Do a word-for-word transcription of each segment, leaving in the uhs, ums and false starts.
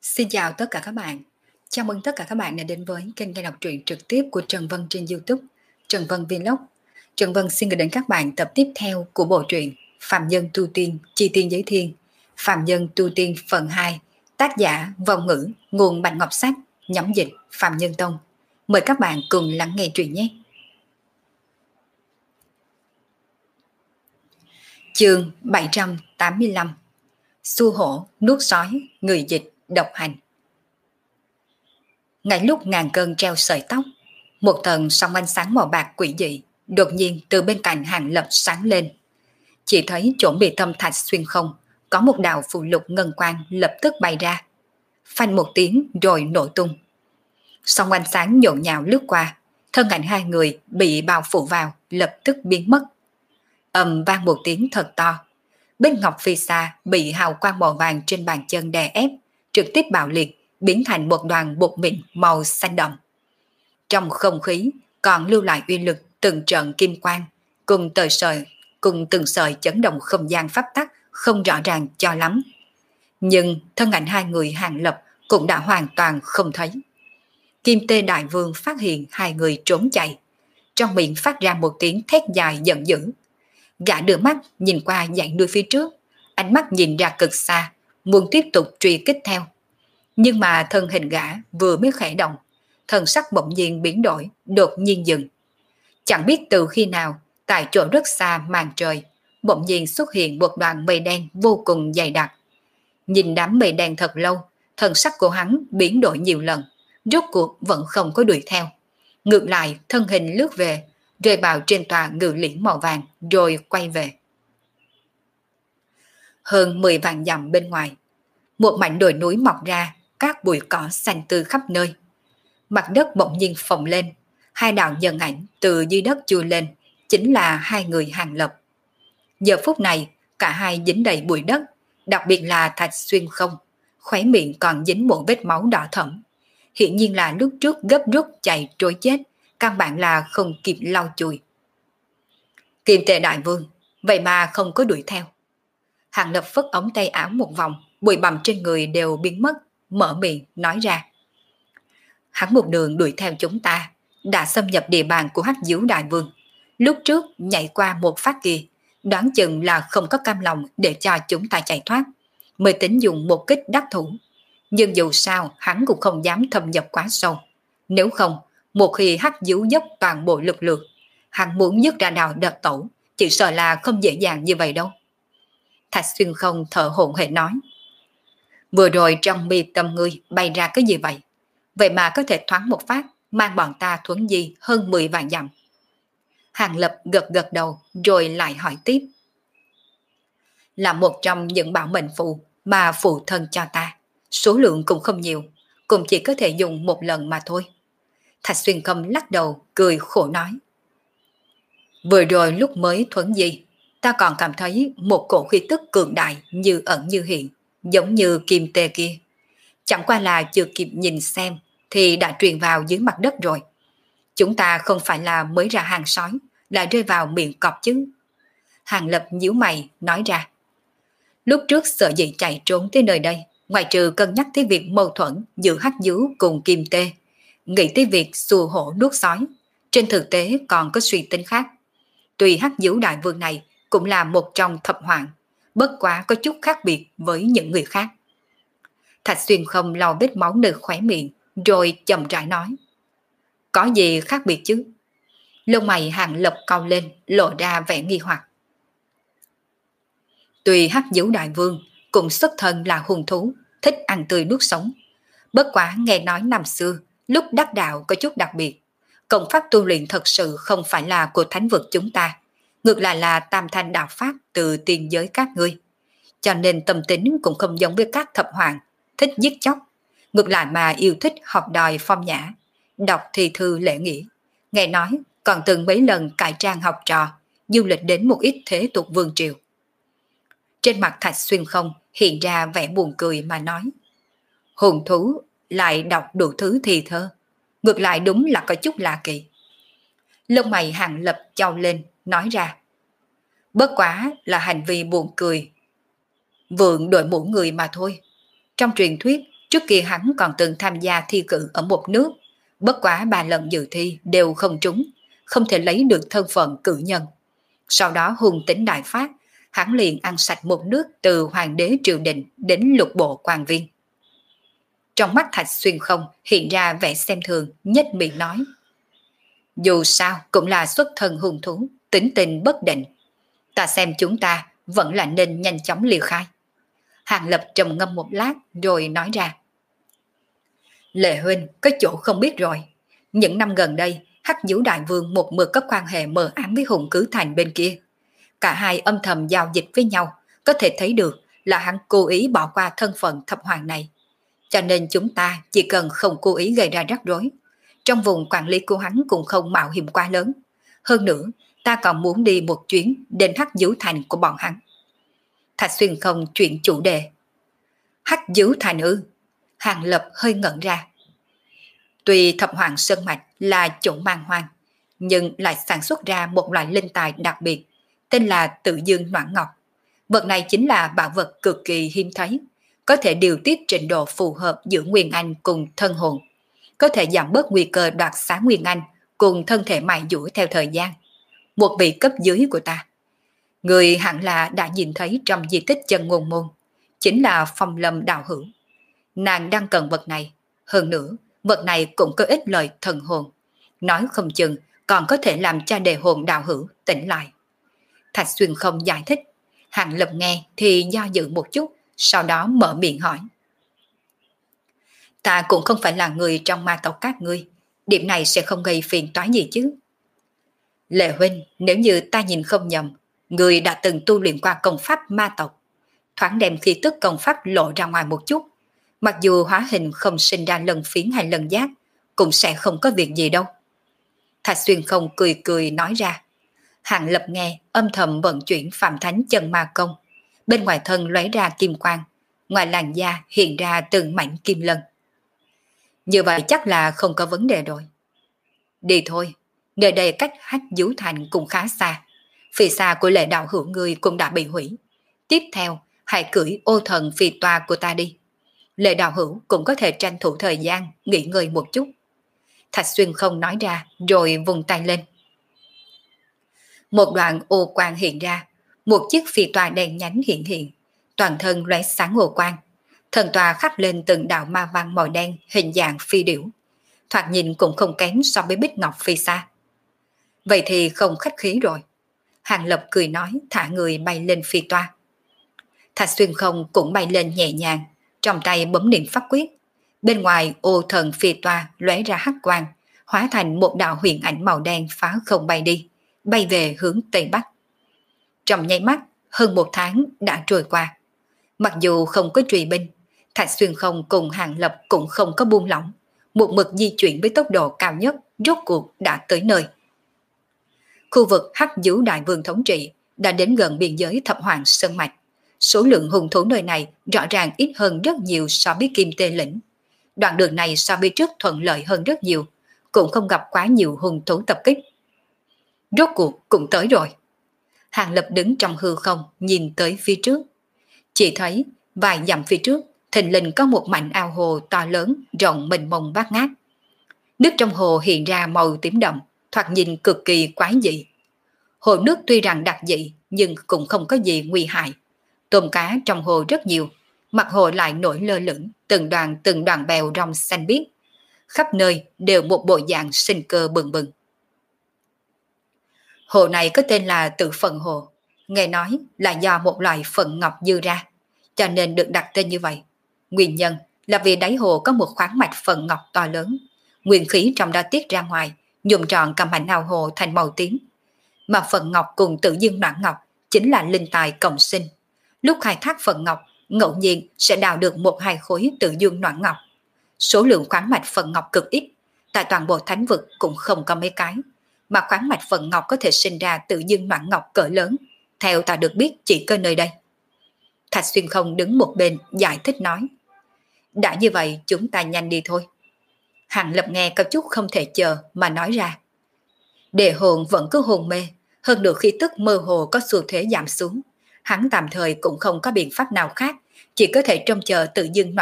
Xin chào tất cả các bạn. Chào mừng tất cả các bạn đã đến với kênh nghe đọc truyện trực tiếp của Trần Vân trên YouTube, Trần Vân Vlog. Trần Vân xin gửi đến các bạn tập tiếp theo của bộ truyện Phạm Nhân Tu Tiên, Chi Tiên Giới Thiên, Phạm Nhân Tu Tiên phần hai, tác giả Vong Ngữ, nguồn Bạch Ngọc Sách, nhóm dịch Phạm Nhân Tông. Mời các bạn cùng lắng nghe truyện nhé. Chương bảy trăm tám mươi lăm. Xu hổ, nuốt sói, người dịch, độc hành. Ngay lúc ngàn cân treo sợi tóc, một tầng sóng ánh sáng màu bạc quỷ dị đột nhiên từ bên cạnh Hàng Lập sáng lên. Chỉ thấy chỗ bị thâm thạch xuyên không có một đạo phù lục ngân quang lập tức bay ra, phanh một tiếng rồi nổ tung. Sóng ánh sáng nhộn nhạo lướt qua, thân ảnh hai người bị bao phủ vào lập tức biến mất. Ầm vang một tiếng thật to, bên ngọc phi xa bị hào quang màu vàng trên bàn chân đè ép, trực tiếp bạo liệt, biến thành một đoàn bột mịn màu xanh đậm. Trong không khí còn lưu lại uy lực từng trận kim quang, cùng tờ sợi, cùng từng sợi chấn động không gian pháp tắc không rõ ràng cho lắm. Nhưng thân ảnh hai người Hàng Lập cũng đã hoàn toàn không thấy. Kim Tê Đại Vương phát hiện hai người trốn chạy, trong miệng phát ra một tiếng thét dài giận dữ. Gã đưa mắt nhìn qua dãy núi phía trước, ánh mắt nhìn ra cực xa, muốn tiếp tục truy kích theo. Nhưng mà thân hình gã vừa mới khẽ động, thần sắc bỗng nhiên biến đổi, đột nhiên dừng. Chẳng biết từ khi nào, tại chỗ rất xa màn trời, bỗng nhiên xuất hiện một đoàn mây đen vô cùng dày đặc. Nhìn đám mây đen thật lâu, thần sắc của hắn biến đổi nhiều lần, rốt cuộc vẫn không có đuổi theo. Ngược lại, thân hình lướt về, rơi vào trên tòa ngự liễn màu vàng, rồi quay về. Hơn mười vạn dặm bên ngoài, một mảnh đồi núi mọc ra, các bụi cỏ xanh tươi khắp nơi. Mặt đất bỗng nhiên phồng lên, hai đạo nhân ảnh từ dưới đất chui lên, chính là hai người Hàng Lập. Giờ phút này, cả hai dính đầy bụi đất, đặc biệt là Thạch Xuyên không, khóe miệng còn dính một vết máu đỏ thẫm. Hiển nhiên là lúc trước gấp rút chạy trối chết, căn bản là không kịp lau chùi. Kim Tệ Đại Vương, vậy mà không có đuổi theo. Hàng Lập phất ống tay áo một vòng, bụi bặm trên người đều biến mất, mở miệng nói ra. Hắn một đường đuổi theo chúng ta, đã xâm nhập địa bàn của Hắc Diếu Đại Vương. Lúc trước nhảy qua một phát kia, đoán chừng là không có cam lòng để cho chúng ta chạy thoát, mới tính dùng một kích đắc thủ. Nhưng dù sao hắn cũng không dám thâm nhập quá sâu. Nếu không, một khi Hắc Diếu dốc toàn bộ lực lượng, hắn muốn dứt ra đào đợt tẩu, chỉ sợ là không dễ dàng như vậy đâu. Thạch Xuyên không thở hổn hển nói. Vừa rồi trong mi tâm ngươi bay ra cái gì vậy? Vậy mà có thể thoáng một phát, mang bọn ta thuấn di hơn mười vạn dặm. Hàng Lập gật gật đầu rồi lại hỏi tiếp. Là một trong những bảo mệnh phù mà phụ thân cho ta. Số lượng cũng không nhiều, cũng chỉ có thể dùng một lần mà thôi. Thạch Xuyên Khâm lắc đầu, cười khổ nói. Vừa rồi lúc mới thuấn di, ta còn cảm thấy một cổ khí tức cường đại như ẩn như hiện, giống như kim tê kia. Chẳng qua là chưa kịp nhìn xem thì đã truyền vào dưới mặt đất rồi. Chúng ta không phải là mới ra hàng sói, lại rơi vào miệng cọp chứ. Hàng Lập nhíu mày nói ra. Lúc trước sợ dĩ chạy trốn tới nơi đây, ngoài trừ cân nhắc tới việc mâu thuẫn giữa Hắc Diếu cùng Kim Tê, nghĩ tới việc xù hổ nuốt sói, trên thực tế còn có suy tính khác. Tuy Hắc Diếu Đại Vương này cũng là một trong thập hoàng, bất quá có chút khác biệt với những người khác. Thạch Xuyên không lau vết máu nơi khóe miệng, rồi chậm rãi nói. Có gì khác biệt chứ? Lông mày Hàng Lập cau lên, lộ ra vẻ nghi hoặc. Tuy Hắc Diếu Đại Vương cũng xuất thân là hung thú, thích ăn tươi nuốt sống. Bất quá nghe nói năm xưa, lúc đắc đạo có chút đặc biệt. Công pháp tu luyện thật sự không phải là của thánh vực chúng ta, ngược lại là tam thanh đạo pháp từ tiên giới các ngươi. Cho nên tâm tính cũng không giống với các thập hoàng, thích giết chóc, ngược lại mà yêu thích học đòi phong nhã, đọc thi thư lễ nghĩa. Nghe nói còn từng mấy lần cải trang học trò, du lịch đến một ít thế tục vương triều. Trên mặt Thạch Xuyên không hiện ra vẻ buồn cười mà nói. Hồn thú lại đọc đủ thứ thi thơ, ngược lại đúng là có chút lạ kỳ. Lông mày Hàng Lập chau lên, nói ra. Bất quá là hành vi buồn cười. Vượng đội mũ người mà thôi. Trong truyền thuyết, Trước kia hắn còn từng tham gia thi cử ở một nước, bất quá ba lần dự thi đều không trúng, không thể lấy được thân phận cử nhân. Sau đó hùng tính đại phát, hắn liền ăn sạch một nước từ hoàng đế triều đình đến lục bộ quan viên. Trong mắt Thạch Xuyên Không hiện ra vẻ xem thường, nhếch miệng nói: dù sao cũng là xuất thân hung thú, tính tình bất định. Ta xem chúng ta vẫn là nên nhanh chóng liều khai. Hàng Lập trầm ngâm một lát rồi nói ra: Lệ huynh có chỗ không biết rồi. Những năm gần đây, Hắc Vũ Đại Vương một mực có quan hệ mờ ám với Hùng Cứ Thành bên kia. Cả hai âm thầm giao dịch với nhau, có thể thấy được là hắn cố ý bỏ qua thân phận thập hoàng này. Cho nên chúng ta chỉ cần không cố ý gây ra rắc rối, trong vùng quản lý của hắn cũng không mạo hiểm quá lớn. Hơn nữa, ta còn muốn đi một chuyến đến Hắc Vũ Thành của bọn hắn. Thạch Xuyên Không chuyển chủ đề. Hắc Vũ Thành ư? Hàng Lập hơi ngẩn ra. Tuy thập hoàng sơn mạch là chỗ mang hoang, nhưng lại sản xuất ra một loại linh tài đặc biệt, tên là Tự Dương Noãn Ngọc. Vật này chính là bảo vật cực kỳ hiếm thấy, có thể điều tiết trình độ phù hợp giữa Nguyên Anh cùng thân hồn, có thể giảm bớt nguy cơ đoạt xá Nguyên Anh cùng thân thể mài dũa theo thời gian. Một vị cấp dưới của ta, người hẳn là đã nhìn thấy trong di tích Chân Ngôn Môn, chính là Phong Lâm đạo hữu. Nàng đang cần vật này, hơn nữa vật này cũng có ích lợi thần hồn, nói không chừng còn có thể làm cho đề hồn đạo hữu tỉnh lại. Thạch Xuyên Không giải thích. Hàng Lập nghe thì do dự một chút, sau đó mở miệng hỏi: Ta cũng không phải là người trong ma tộc các ngươi, điểm này sẽ không gây phiền toái gì chứ? Lệ huynh, nếu như ta nhìn không nhầm, người đã từng tu luyện qua công pháp ma tộc, thoáng đem khí tức công pháp lộ ra ngoài một chút, mặc dù hóa hình không sinh ra lần phiến hay lần giác, cũng sẽ không có việc gì đâu. Thạch Xuyên Không cười cười nói ra. Hàng Lập nghe âm thầm vận chuyển Phạm Thánh Chân Ma Công, bên ngoài thân lóe ra kim quang, ngoài làn da hiện ra từng mảnh kim lân. Như vậy chắc là không có vấn đề rồi. Đi thôi, nơi đây cách Hắc Vũ Thành cũng khá xa, phi xa của Lệ đạo hữu người cũng đã bị hủy. Tiếp theo, hãy cưỡi ô thần phi toa của ta đi. Lệ đạo hữu cũng có thể tranh thủ thời gian nghỉ ngơi một chút. Thạch Xuyên Không nói ra rồi vùng tay lên. Một đoạn ô quang hiện ra, một chiếc phi toa đen nhánh hiện hiện, toàn thân lóe sáng ô quang. Thần toa khắc lên từng đạo ma văn màu đen hình dạng phi điểu, thoạt nhìn cũng không kém so với bích ngọc phi xa. Vậy thì không khách khí rồi. Hàng Lập cười nói thả người bay lên phi toa. Thạch Xuyên Không cũng bay lên nhẹ nhàng, trong tay bấm niệm pháp quyết. Bên ngoài ô thần phi toa lóe ra hắc quang, hóa thành một đạo huyền ảnh màu đen phá không bay đi, bay về hướng Tây Bắc. Trong nháy mắt, hơn một tháng đã trôi qua. Mặc dù không có truy binh, Thạch Xuyên Không cùng Hàng Lập cũng không có buông lỏng, một mực di chuyển với tốc độ cao nhất, rốt cuộc đã tới nơi. Khu vực Hắc Vũ Đại Vương thống trị đã đến gần biên giới Thập Hoàng Sơn Mạch. Số lượng hung thú nơi này rõ ràng ít hơn rất nhiều so với Kim Tê Lĩnh. Đoạn đường này so với trước thuận lợi hơn rất nhiều, cũng không gặp quá nhiều hung thú tập kích. Rốt cuộc cũng tới rồi. Hàng Lập đứng trong hư không nhìn tới phía trước. Chỉ thấy vài dặm phía trước thình lình có một mảnh ao hồ to lớn rộng mênh mông bát ngát. Nước trong hồ hiện ra màu tím đậm, thoạt nhìn cực kỳ quái dị. Hồ nước tuy rằng đặc dị nhưng cũng không có gì nguy hại. Tôm cá trong hồ rất nhiều, mặt hồ lại nổi lơ lửng từng đoàn từng đoàn bèo rong xanh biếc. Khắp nơi đều một bộ dạng sinh cơ bừng bừng. Hồ này có tên là Tự Phận Hồ, nghe nói là do một loại phận ngọc dư ra, cho nên được đặt tên như vậy. Nguyên nhân là vì đáy hồ có một khoáng mạch phận ngọc to lớn, nguyên khí trong đó tiết ra ngoài, nhuộm trọn cả mảnh ao hồ thành màu tím. Mà phận ngọc cùng Tự Dương Noãn Ngọc chính là linh tài cộng sinh. Lúc khai thác phận ngọc, ngẫu nhiên sẽ đào được một hai khối Tự Dương Noãn Ngọc. Số lượng khoáng mạch phận ngọc cực ít, tại toàn bộ thánh vực cũng không có mấy cái, mà khoáng mạch phận ngọc có thể sinh ra Tự Dương Noãn Ngọc cỡ lớn, theo ta được biết chỉ có nơi đây. Thạch Xuyên Không đứng một bên giải thích nói. Đã như vậy chúng ta nhanh đi thôi. Hàng Lập nghe có chút không thể chờ mà nói ra. Đề hồn vẫn cứ hồn mê, hơn nữa khi tức mơ hồ có xu thế giảm xuống. Hắn tạm thời cũng không có biện pháp nào khác, chỉ có thể trông chờ Tự Dương Noãn Ngọc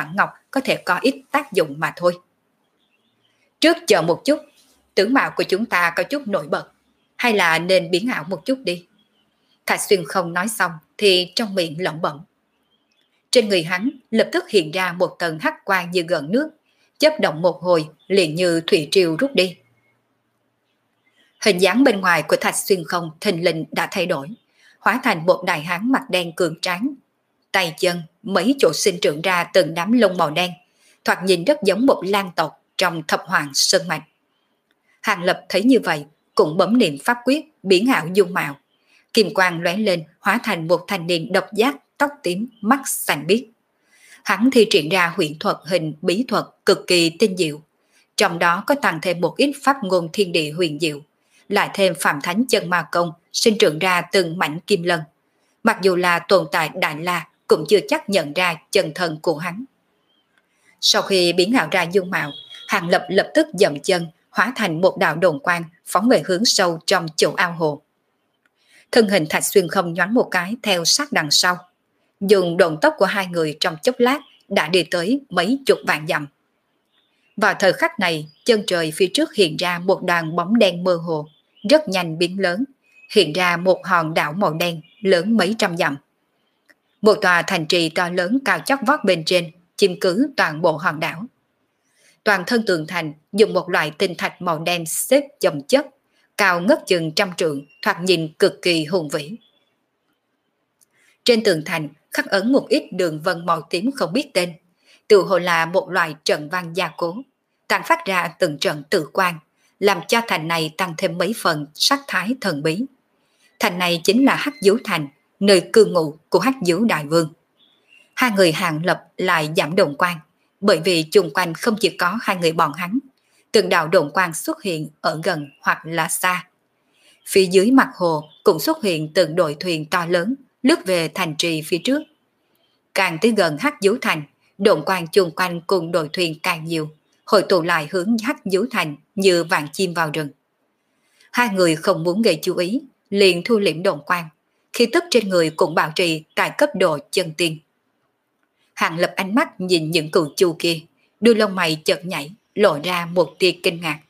có thể có ít tác dụng mà thôi. Trước chờ một chút, tướng mạo của chúng ta có chút nổi bật, hay là nên biến ảo một chút đi. Thạch Xuyên không nói xong thì trong miệng lẩm bẩm. Trên người hắn lập tức hiện ra một tầng hắc quang như gợn nước, chớp động một hồi liền như thủy triều rút đi. Hình dáng bên ngoài của Thạch Xuyên không thình lình đã thay đổi, hóa thành một đại hán mặt đen cường tráng. Tay chân, mấy chỗ sinh trưởng ra từng đám lông màu đen, thoạt nhìn rất giống một lang tộc trong thập hoàng sơn mạch. Hàng Lập thấy như vậy, cũng bấm niệm pháp quyết, biến ảo dung mạo. Kim quang lóe lên, hóa thành một thanh niên độc giác, tóc tím, mắt xanh biếc. Hắn thi triển ra huyền thuật hình bí thuật cực kỳ tinh diệu. Trong đó có tăng thêm một ít pháp ngôn thiên địa huyền diệu, lại thêm phạm thánh chân ma công, sinh trưởng ra từng mảnh kim lân. Mặc dù là tồn tại Đại La, cũng chưa chắc nhận ra chân thân của hắn. Sau khi biến ảo ra dung mạo, Hàng Lập lập tức dậm chân, hóa thành một đạo đồn quang, phóng về hướng sâu trong chỗ ao hồ. Thân hình Thạch Xuyên không nhoáng một cái theo sát đằng sau. Dùng độn tốc của hai người trong chốc lát đã đi tới mấy chục vạn dặm. Vào thời khắc này, chân trời phía trước hiện ra một đoàn bóng đen mơ hồ, rất nhanh biến lớn, hiện ra một hòn đảo màu đen lớn mấy trăm dặm. Một tòa thành trì to lớn cao chót vót bên trên, chiếm cứ toàn bộ hòn đảo. Toàn thân tường thành dùng một loại tinh thạch màu đen xếp chồng chất, cao ngất chừng trăm trượng, thoạt nhìn cực kỳ hùng vĩ. Trên tường thành khắc ấn một ít đường vân màu tím không biết tên, tự hồ là một loại trận văn gia cố, tàn phát ra từng trận tự quang, làm cho thành này tăng thêm mấy phần sắc thái thần bí. Thành này chính là Hắc Dấu Thành, nơi cư ngụ của Hắc Dấu Đại Vương. Hai người Hàng Lập lại giảm đồn quang, bởi vì chung quanh không chỉ có hai người bọn hắn, từng đạo đồn quang xuất hiện ở gần hoặc là xa. Phía dưới mặt hồ cũng xuất hiện từng đội thuyền to lớn lướt về thành trì phía trước. Càng tới gần Hắc Dấu Thành, đồn quang chung quanh cùng đội thuyền càng nhiều, hội tụ lại hướng Hắc Dấu Thành như vạn chim vào rừng. Hai người không muốn gây chú ý, liền thu liễm đồn quang, khi tức trên người cũng bảo trì tại cấp độ chân tiên. Hàng Lập ánh mắt nhìn những cừu chu kia, đuôi lông mày chợt nhảy, lộ ra một tia kinh ngạc.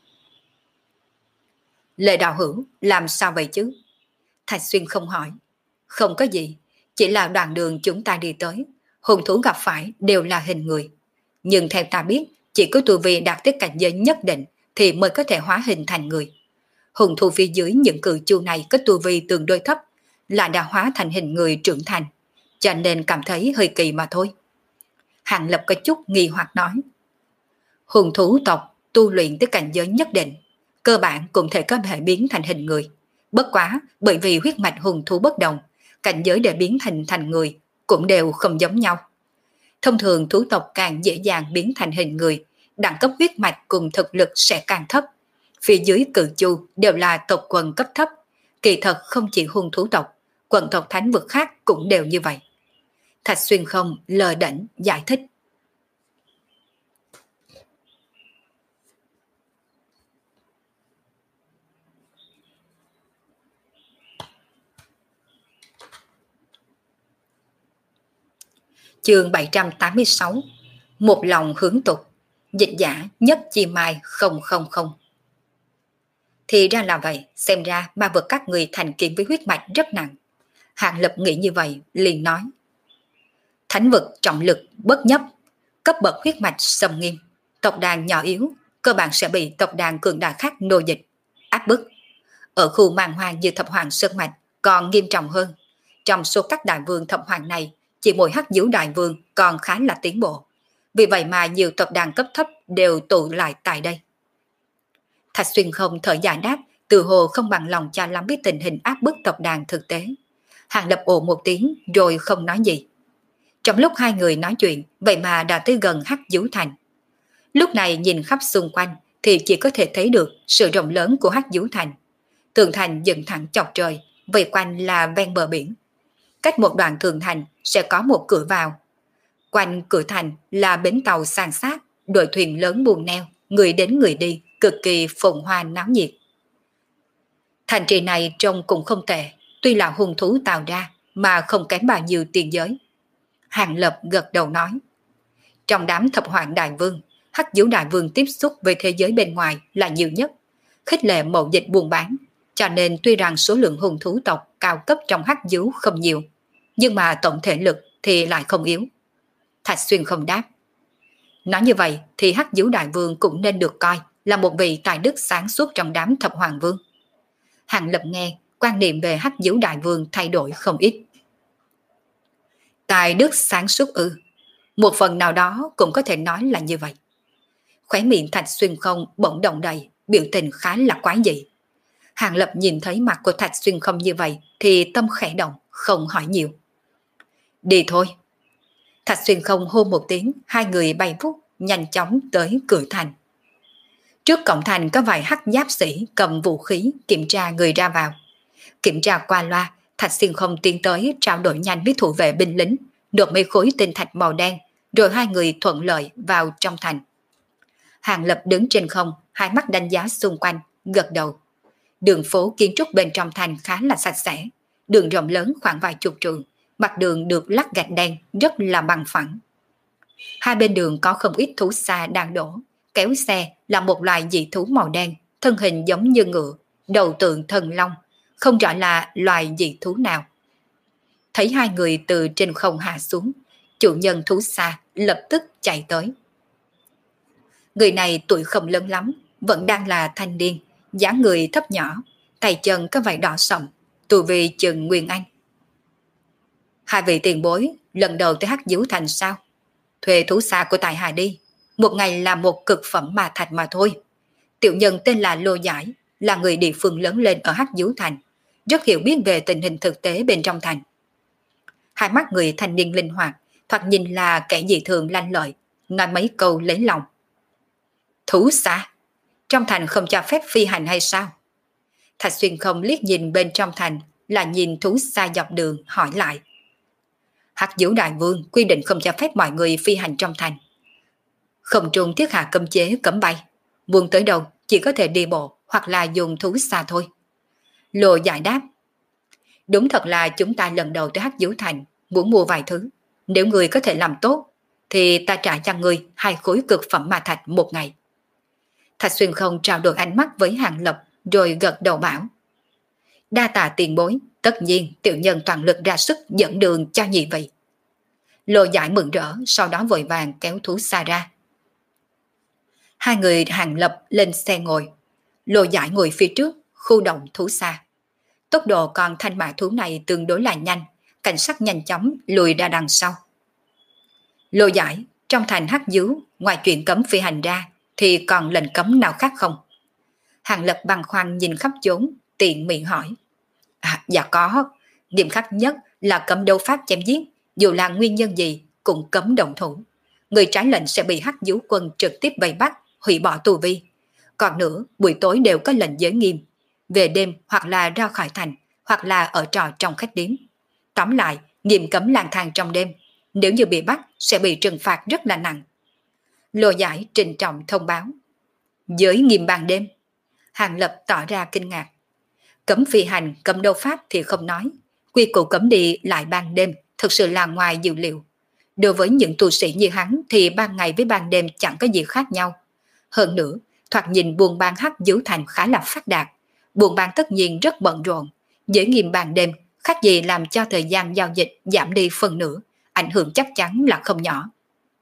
Lệ đạo hữu, làm sao vậy chứ? Thạch Xuyên không hỏi. Không có gì, chỉ là đoạn đường chúng ta đi tới, hung thú gặp phải đều là hình người. Nhưng theo ta biết, chỉ có tu vi đạt tới cảnh giới nhất định thì mới có thể hóa hình thành người. Hung thú phía dưới những cừu chu này có tu vi tương đối thấp, là đã hóa thành hình người trưởng thành, cho nên cảm thấy hơi kỳ mà thôi. Hàng Lập có chút nghi hoặc nói. Hung thú tộc tu luyện tới cảnh giới nhất định, cơ bản cũng thể có thể biến thành hình người. Bất quá, bởi vì huyết mạch hung thú bất đồng, cảnh giới để biến thành thành người cũng đều không giống nhau. Thông thường thú tộc càng dễ dàng biến thành hình người, đẳng cấp huyết mạch cùng thực lực sẽ càng thấp. Phía dưới cự chu đều là tộc quần cấp thấp, kỳ thật không chỉ hung thú tộc, quần tộc thánh vực khác cũng đều như vậy. Thạch Xuyên không lờ đễnh giải thích. Chương bảy trăm tám mươi sáu. Một lòng hướng tục. Dịch giả Nhất Chi Mai không không không. Thì ra là vậy, xem ra ma vật các người thành kiến với huyết mạch rất nặng. Hàng Lập nghĩ như vậy, liền nói. Thánh vực trọng lực bất nhấp, cấp bậc huyết mạch xâm nghiêm, tộc đàn nhỏ yếu, cơ bản sẽ bị tộc đàn cường đại khác nô dịch, áp bức. Ở khu màn hoang như thập hoàng sơn mạch còn nghiêm trọng hơn. Trong số các đại vương thập hoàng này, chỉ mỗi Hắc Dấu Đại Vương còn khá là tiến bộ. Vì vậy mà nhiều tộc đàn cấp thấp đều tụ lại tại đây. Thạch Xuyên không thở dài đáp, từ hồ không bằng lòng cho lắm biết tình hình áp bức tộc đàn thực tế. Hàng Lập ồ một tiếng rồi không nói gì. Trong lúc hai người nói chuyện, vậy mà đã tới gần Hắc Dấu Thành. Lúc này nhìn khắp xung quanh thì chỉ có thể thấy được sự rộng lớn của Hắc Dấu Thành. Tường thành dựng thẳng chọc trời, vây quanh là ven bờ biển. Cách một đoạn tường thành sẽ có một cửa vào. Quanh cửa thành là bến tàu san sát, đội thuyền lớn buồm neo, người đến người đi, cực kỳ phồn hoa náo nhiệt. Thành trì này trông cũng không tệ, tuy là hung thú tạo ra mà không kém bao nhiêu tiền giới. Hàng Lập gật đầu nói. Trong đám thập hoàng đại vương, Hắc Diếu đại vương tiếp xúc với thế giới bên ngoài là nhiều nhất, khích lệ mậu dịch buôn bán, cho nên tuy rằng số lượng hung thú tộc cao cấp trong Hắc Diếu không nhiều, nhưng mà tổng thể lực thì lại không yếu. Thạch Xuyên không đáp. Nói như vậy thì Hắc Diếu đại vương cũng nên được coi là một vị tài đức sáng suốt trong đám thập hoàng vương. Hàng Lập nghe, quan niệm về Hắc Diếu đại vương thay đổi không ít. Tài đức sáng suốt ư? Một phần nào đó cũng có thể nói là như vậy. Khóe miệng Thạch Xuyên không bỗng động đầy, biểu tình khá là quái dị. Hàng Lập nhìn thấy mặt của Thạch Xuyên không như vậy thì tâm khẽ động, không hỏi nhiều. Đi thôi. Thạch Xuyên không hô một tiếng, hai người bay vút nhanh chóng tới cửa thành. Trước cổng thành có vài hắc giáp sĩ cầm vũ khí kiểm tra người ra vào. Kiểm tra qua loa, Thạch Xuyên không tiến tới trao đổi nhanh với thủ vệ binh lính, được mấy khối tinh thạch màu đen, rồi hai người thuận lợi vào trong thành. Hàng Lập đứng trên không, hai mắt đánh giá xung quanh, gật đầu. Đường phố kiến trúc bên trong thành khá là sạch sẽ, đường rộng lớn khoảng vài chục trượng, mặt đường được lát gạch đen rất là bằng phẳng. Hai bên đường có không ít thú xa đang đổ, kéo xe là một loài dị thú màu đen, thân hình giống như ngựa, đầu tượng thần long, không rõ là loài dị thú nào. Thấy hai người từ trên không hạ xuống, chủ nhân thú xa lập tức chạy tới. Người này tuổi không lớn lắm, vẫn đang là thanh niên, dáng người thấp nhỏ, tay chân có vảy đỏ sậm, tu vi chừng Nguyên Anh. Hai vị tiền bối lần đầu tới Hắc Diếu thành sao? Thuê thú xa của tài hạ đi, một ngày là một cực phẩm mà thạch mà thôi. Tiểu nhân tên là Lô Giải, là người địa phương lớn lên ở Hắc Diếu thành, rất hiểu biết về tình hình thực tế bên trong thành. Hai mắt người thanh niên linh hoạt, thoạt nhìn là kẻ dị thường lanh lợi, nói mấy câu lấy lòng. Thú xa? Trong thành không cho phép phi hành hay sao? Thạch Xuyên không liếc nhìn bên trong thành, là nhìn thú xa dọc đường, hỏi lại. Hắc Diếu đại vương quy định không cho phép mọi người phi hành trong thành. Không trung thiết hạ cấm chế cấm bay, muốn tới đâu chỉ có thể đi bộ hoặc là dùng thú xa thôi. Lô Giải đáp. Đúng thật là chúng ta lần đầu tới Hắc Diếu thành, muốn mua vài thứ. Nếu người có thể làm tốt, thì ta trả cho người hai khối cực phẩm ma thạch một ngày. Thạch Xuyên không trao đổi ánh mắt với Hàng Lập, rồi gật đầu bảo. Đa tạ tiền bối, tất nhiên tiểu nhân toàn lực ra sức dẫn đường cho nhị vị. Lô Giải mừng rỡ, sau đó vội vàng kéo thú xa ra. Hai người Hàng Lập lên xe ngồi. Lô Giải ngồi phía trước, khu động thú xa. Tốc độ con thanh mã thú này tương đối là nhanh, cảnh sát nhanh chóng lùi ra đằng sau. Lô Giải, trong thành Hắc Diếu, ngoài chuyện cấm phi hành ra, thì còn lệnh cấm nào khác không? Hàng Lập băn khoăn nhìn khắp chốn, tiện miệng hỏi. À, dạ có, nghiêm khắc nhất là cấm đấu pháp chém giết, dù là nguyên nhân gì cũng cấm động thủ. Người trái lệnh sẽ bị Hắc Diếu quân trực tiếp vây bắt, hủy bỏ tù vi. Còn nữa, buổi tối đều có lệnh giới nghiêm, về đêm hoặc là ra khỏi thành, hoặc là ở trọ trong khách điếm. Tóm lại, nghiêm cấm lang thang trong đêm, nếu như bị bắt sẽ bị trừng phạt rất là nặng. Lô Giải trịnh trọng thông báo. Giới nghiêm ban đêm. Hàng Lập tỏ ra kinh ngạc. Cấm phi hành, cấm đấu pháp thì không nói, quy củ cấm đi lại ban đêm thực sự là ngoài dự liệu. Đối với những tu sĩ như hắn thì ban ngày với ban đêm chẳng có gì khác nhau. Hơn nữa, thoạt nhìn buôn bán Hắc Diếu thành khá là phát đạt, buôn bán tất nhiên rất bận rộn. Giới nghiêm ban đêm khác gì làm cho thời gian giao dịch giảm đi phần nửa, ảnh hưởng chắc chắn là không nhỏ.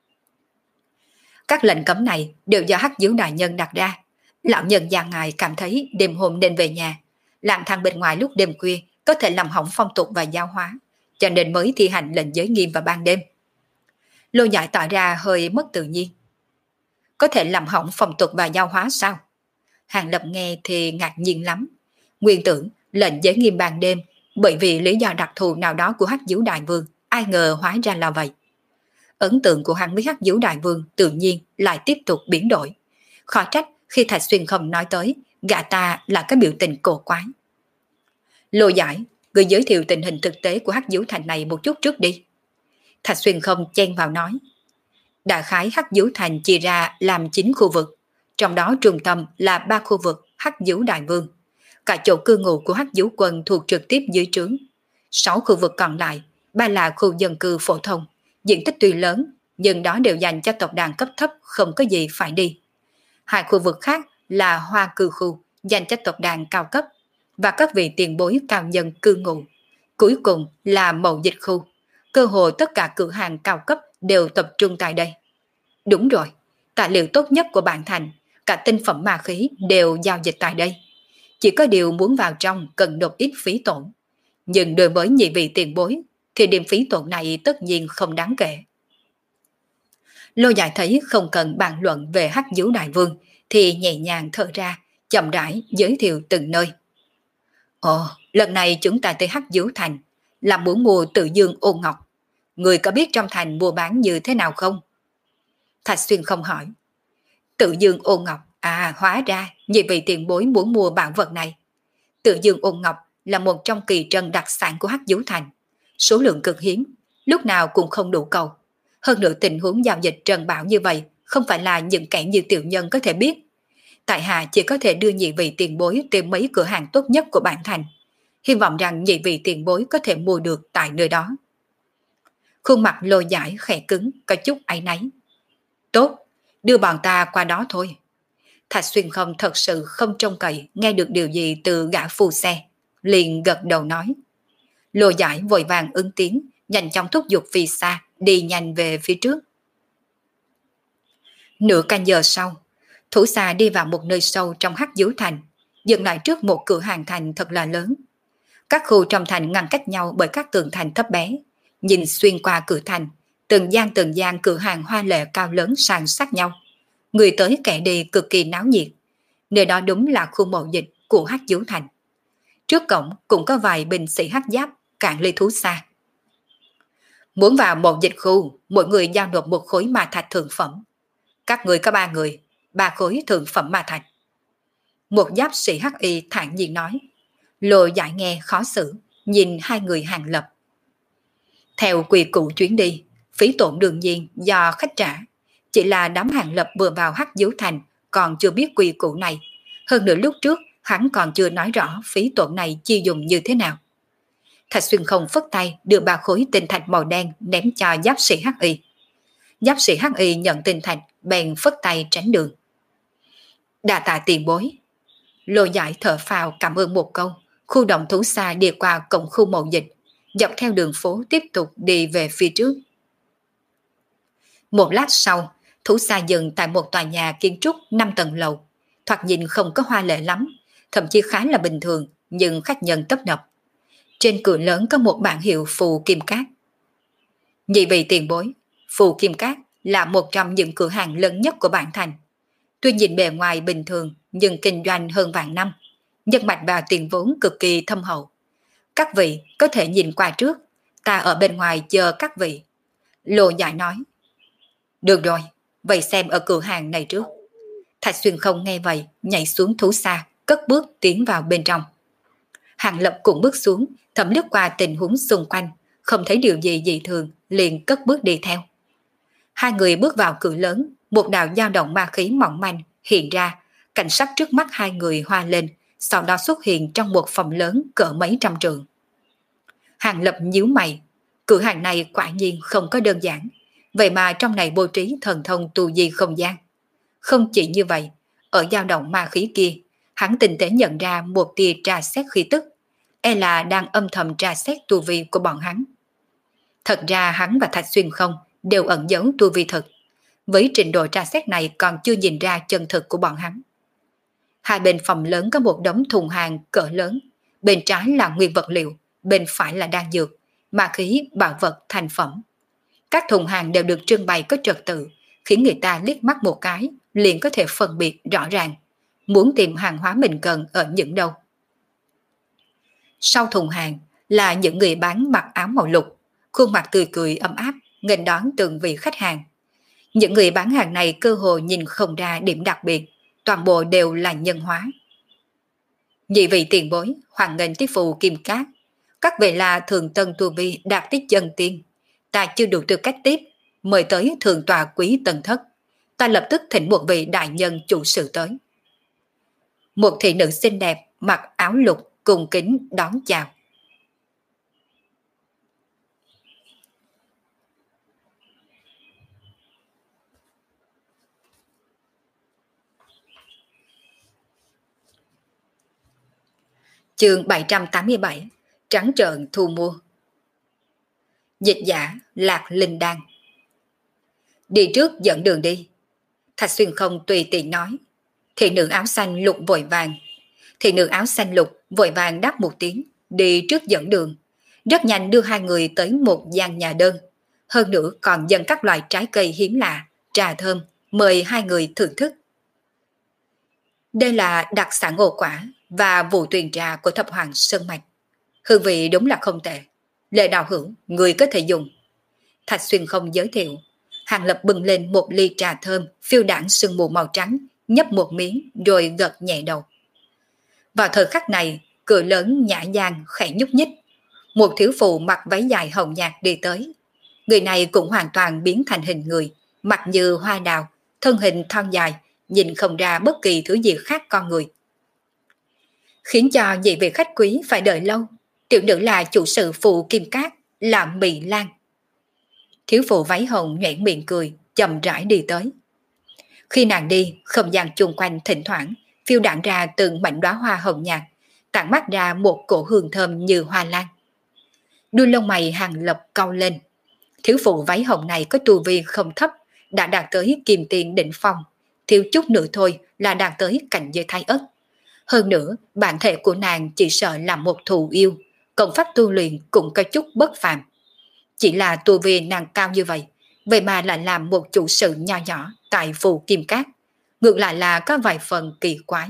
Các lệnh cấm này đều do Hắc Diếu đại nhân đặt ra. Lão nhân già ngài cảm thấy đêm hôm nên về nhà, lang thang bên ngoài lúc đêm khuya có thể làm hỏng phong tục và giáo hóa, cho nên mới thi hành lệnh giới nghiêm vào ban đêm. Lô Giải tỏ ra hơi mất tự nhiên. Có thể làm hỏng phong tục và giáo hóa sao? Hàng Lập nghe thì ngạc nhiên lắm. Nguyên tưởng lệnh giới nghiêm ban đêm bởi vì lý do đặc thù nào đó của Hắc Diếu đại vương, ai ngờ hóa ra là vậy. Ấn tượng của hắn với Hắc Diếu đại vương tự nhiên lại tiếp tục biến đổi. Khó trách khi Thạch Xuyên không nói tới, gã ta là cái biểu tình cổ quái. Lô Giải, người giới thiệu tình hình thực tế của Hắc Diếu thành này một chút trước đi. Thạch Xuyên không chen vào nói. Đại khái Hắc Diếu thành chia ra làm chín khu vực, trong đó trung tâm là ba khu vực Hắc Diếu đại vương. Cả chỗ cư ngụ của Hắc Diếu quân thuộc trực tiếp dưới trướng. Sáu khu vực còn lại, ba là khu dân cư phổ thông, diện tích tuy lớn nhưng đó đều dành cho tộc đàn cấp thấp không có gì phải đi. Hai khu vực khác là hoa cư khu dành cho tộc đàn cao cấp và các vị tiền bối cao nhân cư ngụ. Cuối cùng là mậu dịch khu, cơ hội tất cả cửa hàng cao cấp đều tập trung tại đây. Đúng rồi, tài liệu tốt nhất của bản thành, cả tinh phẩm ma khí đều giao dịch tại đây. Chỉ có điều muốn vào trong cần nộp ít phí tổn. Nhưng đối với nhị vị tiền bối thì điểm phí tổn này tất nhiên không đáng kể. Lô Giải thấy không cần bàn luận về Hắc Diếu Đại Vương thì nhẹ nhàng thở ra, chậm rãi giới thiệu từng nơi. Ồ, lần này chúng ta tới Hắc Diếu Thành là muốn mua Tự Dương Ôn Ngọc. Người có biết trong thành mua bán như thế nào không? Thạch Xuyên không hỏi. Tự Dương Ôn Ngọc, à hóa ra nhị vị tiền bối muốn mua bảo vật này. Tự Dương Ôn Ngọc là một trong kỳ trân đặc sản của Hắc Diếu Thành. Số lượng cực hiếm, lúc nào cũng không đủ cầu. Hơn nữa tình huống giao dịch trần bảo như vậy không phải là những kẻ như tiểu nhân có thể biết. Tại hạ chỉ có thể đưa nhị vị tiền bối tìm mấy cửa hàng tốt nhất của bản thành. Hy vọng rằng nhị vị tiền bối có thể mua được tại nơi đó. Khuôn mặt Lô Giải khẽ cứng, có chút áy náy. Tốt, đưa bọn ta qua đó thôi. Thạch Xuyên không thật sự không trông cậy nghe được điều gì từ gã phù xe. Liền gật đầu nói. Lô Giải vội vàng ứng tiếng, nhanh chóng thúc giục Phi Sa đi nhanh về phía trước. Nửa canh giờ sau, Thủ Sa đi vào một nơi sâu trong Hắc Diếu Thành, dừng lại trước một cửa hàng thành thật là lớn. Các khu trong thành ngăn cách nhau bởi các tường thành thấp bé. Nhìn xuyên qua cửa thành, từng gian từng gian cửa hàng hoa lệ cao lớn san sát nhau. Người tới kẻ đi cực kỳ náo nhiệt. Nơi đó đúng là khu mậu dịch của Hắc Diếu Thành. Trước cổng cũng có vài binh sĩ hắc giáp cản ly Thủ Sa. Muốn vào mậu dịch khu, mỗi người giao nộp một khối ma thạch thượng phẩm. Các người có ba người, ba khối thượng phẩm ma thạch. Một giáp sĩ hắc y thản nhiên nói. Lô Giải nghe khó xử, nhìn hai người Hàng Lập. Theo quy củ chuyến đi, phí tổn đương nhiên do khách trả. Chỉ là đám Hàng Lập vừa vào Hắc Diếu Thành còn chưa biết quy củ này. Hơn nữa lúc trước hắn còn chưa nói rõ phí tổn này chi dùng như thế nào. Thạch Xuyên không phất tay đưa ba khối tinh thạch màu đen ném cho giáp sĩ hắc y. Giáp sĩ hắc y nhận tinh thạch bèn phất tay tránh đường. Đa tạ tiền bối. Lô Giải thở phào cảm ơn một câu. Khu động Thủ Sa đi qua cổng khu mậu dịch, dọc theo đường phố tiếp tục đi về phía trước. Một lát sau, Thủ Sa dừng tại một tòa nhà kiến trúc năm tầng lầu. Thoạt nhìn không có hoa lệ lắm, thậm chí khá là bình thường, nhưng khách nhân tấp nập. Trên cửa lớn có một bảng hiệu Phù Kim Cát. Nhị vị tiền bối, Phù Kim Cát là một trong những cửa hàng lớn nhất của bản thành. Tuy nhìn bề ngoài bình thường nhưng kinh doanh hơn vạn năm, nhân mạch và tiền vốn cực kỳ thâm hậu. Các vị có thể nhìn qua trước, ta ở bên ngoài chờ các vị. Lô Giải nói. Được rồi, vậy xem ở cửa hàng này trước. Thạch Xuyên không nghe vậy, nhảy xuống Thủ Sa, cất bước tiến vào bên trong. Hàng Lập cũng bước xuống, thẩm lướt qua tình huống xung quanh, không thấy điều gì dị thường, liền cất bước đi theo. Hai người bước vào cửa lớn, một đạo dao động ma khí mỏng manh hiện ra, cảnh sắc trước mắt hai người hoa lên, sau đó xuất hiện trong một phòng lớn cỡ mấy trăm trượng. Hàng Lập nhíu mày, cửa hàng này quả nhiên không có đơn giản, vậy mà trong này bố trí thần thông tu di không gian. Không chỉ như vậy, ở dao động ma khí kia, hắn tinh tế nhận ra một tia tra xét khí tức, e là đang âm thầm tra xét tu vi của bọn hắn. Thật ra hắn và Thạch Xuyên không đều ẩn giấu tu vi thực, với trình độ tra xét này còn chưa nhìn ra chân thực của bọn hắn. Hai bên phòng lớn có một đống thùng hàng cỡ lớn, bên trái là nguyên vật liệu, bên phải là đan dược, ma khí, bảo vật, thành phẩm. Các thùng hàng đều được trưng bày có trật tự, khiến người ta liếc mắt một cái liền có thể phân biệt rõ ràng, muốn tìm hàng hóa mình cần ở những đâu. Sau thùng hàng là những người bán mặc áo màu lục, khuôn mặt tươi cười ấm áp, nghênh đón từng vị khách hàng. Những người bán hàng này cơ hồ nhìn không ra điểm đặc biệt, toàn bộ đều là nhân hóa. Nhị vị tiền bối, hoàng nghênh tiếp Phù Kim Cát. Các vị là thường tân tu vi đạt tích chân tiên, ta chưa đủ tư cách tiếp, mời tới thường tòa quý tần thất. Ta lập tức thỉnh một vị đại nhân chủ sự tới. Một thị nữ xinh đẹp mặc áo lục cung kính đón chào. Chương bảy trăm tám mươi bảy, trắng trợn thu mua. Dịch giả Lạc Linh Đan. Đi trước dẫn đường đi. Thạch Xuyên không tùy tiện nói. Thị nữ áo xanh lục vội vàng. Thị nữ áo xanh lục vội vàng đáp một tiếng, đi trước dẫn đường. Rất nhanh đưa hai người tới một gian nhà đơn. Hơn nữa còn dâng các loại trái cây hiếm lạ, trà thơm, mời hai người thưởng thức. Đây là đặc sản ổ quả và vụ tuyền trà của thập hoàng Sơn Mạch. Hương vị đúng là không tệ. Lệ đạo hữu, người có thể dùng. Thạch Xuyên không giới thiệu. Hàng Lập bưng lên một ly trà thơm, phiêu đãng sương mù màu trắng, nhấp một miếng rồi gật nhẹ đầu. Vào thời khắc này, cửa lớn nhã nhàng khẽ nhúc nhích. Một thiếu phụ mặc váy dài hồng nhạt đi tới. Người này cũng hoàn toàn biến thành hình người, mặt như hoa đào, thân hình thon dài, nhìn không ra bất kỳ thứ gì khác con người. Khiến cho nhị vị khách quý phải đợi lâu. Tiểu nữ là chủ sự phụ Kim Cát, là Mị Lan. Thiếu phụ váy hồng nhoẻn miệng cười, chậm rãi đi tới. Khi nàng đi, không gian chung quanh thỉnh thoảng phiêu đạn ra từng mảnh đóa hoa hồng nhạt, tản mát ra một cổ hương thơm như hoa lan. Đuôi lông mày Hàng Lập cau lên. Thiếu phụ váy hồng này có tu vi không thấp, đã đạt tới kim tiền đỉnh phong, thiếu chút nữa thôi là đạt tới cảnh giới thái ất. Hơn nữa, bản thể của nàng chỉ sợ là một thù yêu, công pháp tu luyện cũng có chút bất phàm. Chỉ là tu vi nàng cao như vậy, vậy mà lại làm một chủ sự nho nhỏ tại phù Kim Cát, ngược lại là có vài phần kỳ quái.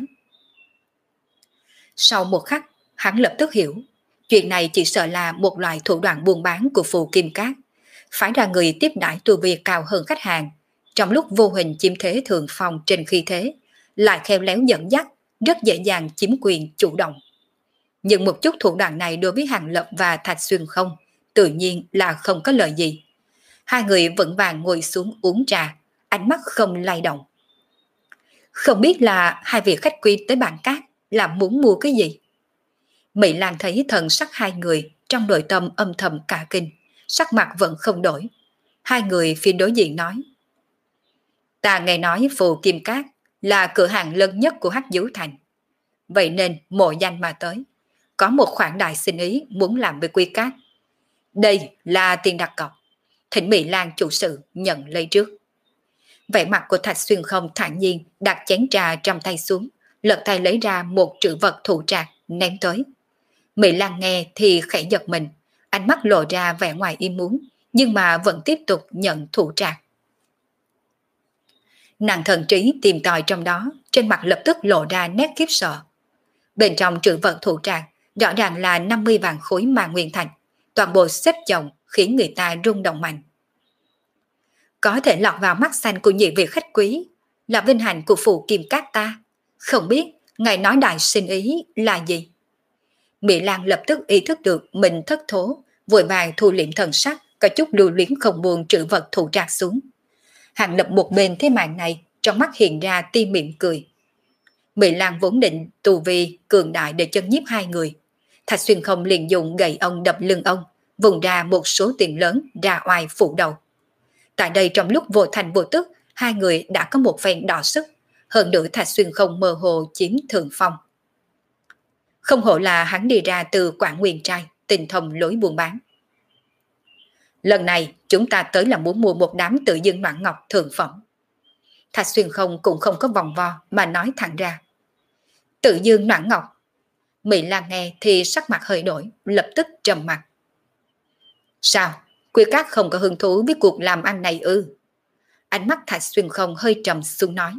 Sau một khắc, hắn lập tức hiểu, chuyện này chỉ sợ là một loại thủ đoạn buôn bán của phù Kim Cát, phải ra người tiếp đãi tu vi cao hơn khách hàng, trong lúc vô hình chiếm thế thượng phong trên khí thế, lại khéo léo dẫn dắt, rất dễ dàng chiếm quyền chủ động. Nhưng một chút thủ đoạn này đối với Hàng Lập và Thạch Xuyên không, tự nhiên là không có lợi gì. Hai người vững vàng ngồi xuống uống trà, ánh mắt không lay động. Không biết là hai vị khách quý tới bàn cát là muốn mua cái gì? Mỹ Lan thấy thần sắc hai người, trong nội tâm âm thầm cả kinh, sắc mặt vẫn không đổi. Hai người phía đối diện nói: Ta nghe nói phù Kim Cát là cửa hàng lớn nhất của Hắc Dấu Thành, vậy nên mộ danh mà tới, có một khoản đại sinh ý muốn làm với Quy Cát. Đây là tiền đặt cọc, thỉnh Mỹ Lan chủ sự nhận lấy trước. Vẻ mặt của Thạch Xuyên không thản nhiên đặt chén trà trong tay xuống, lật tay lấy ra một trữ vật thủ trạc ném tới. Mỹ Lan nghe thì khẽ giật mình, ánh mắt lộ ra vẻ ngoài ý muốn, nhưng mà vẫn tiếp tục nhận thủ trạc. Nàng thần trí tìm tòi trong đó, trên mặt lập tức lộ ra nét khiếp sợ. Bên trong trữ vật thủ trạc rõ ràng là năm mươi vạn khối Ma Nguyên Thạch, toàn bộ xếp chồng khiến người ta rung động mạnh. Có thể lọt vào mắt xanh của nhị vị khách quý, là vinh hạnh của phù Kim Cát ta. Không biết ngài nói đại sinh ý là gì? Mỹ Lan lập tức ý thức được mình thất thố, vội vàng thu liễm thần sắc, có chút lưu luyến không buông trữ vật thủ trạc xuống. Hàng Lập một bên thế màn này, trong mắt hiện ra ti miệng cười. Mỹ Lan vốn định tù vi cường đại để chân nhiếp hai người. Thạch Xuyên không liền dùng gậy ông đập lưng ông, vùng ra một số tiền lớn ra oai phủ đầu. Tại đây trong lúc vô thành vô tức, hai người đã có một phen đỏ sức, hơn nữa Thạch Xuyên không mơ hồ chiếm thượng phong. Không hổ là hắn đi ra từ Quảng Nguyên Trai, tình thông lối buôn bán. Lần này chúng ta tới là muốn mua một đám tự dương noãn ngọc thượng phẩm. Thạch Xuyên không cũng không có vòng vo mà nói thẳng ra. Tự dương noãn ngọc. Mỹ Lan nghe thì sắc mặt hơi đổi, lập tức trầm mặt. Sao? Quy Cát không có hứng thú với cuộc làm ăn này ư? Ánh mắt Thạch Xuyên không hơi trầm xuống nói.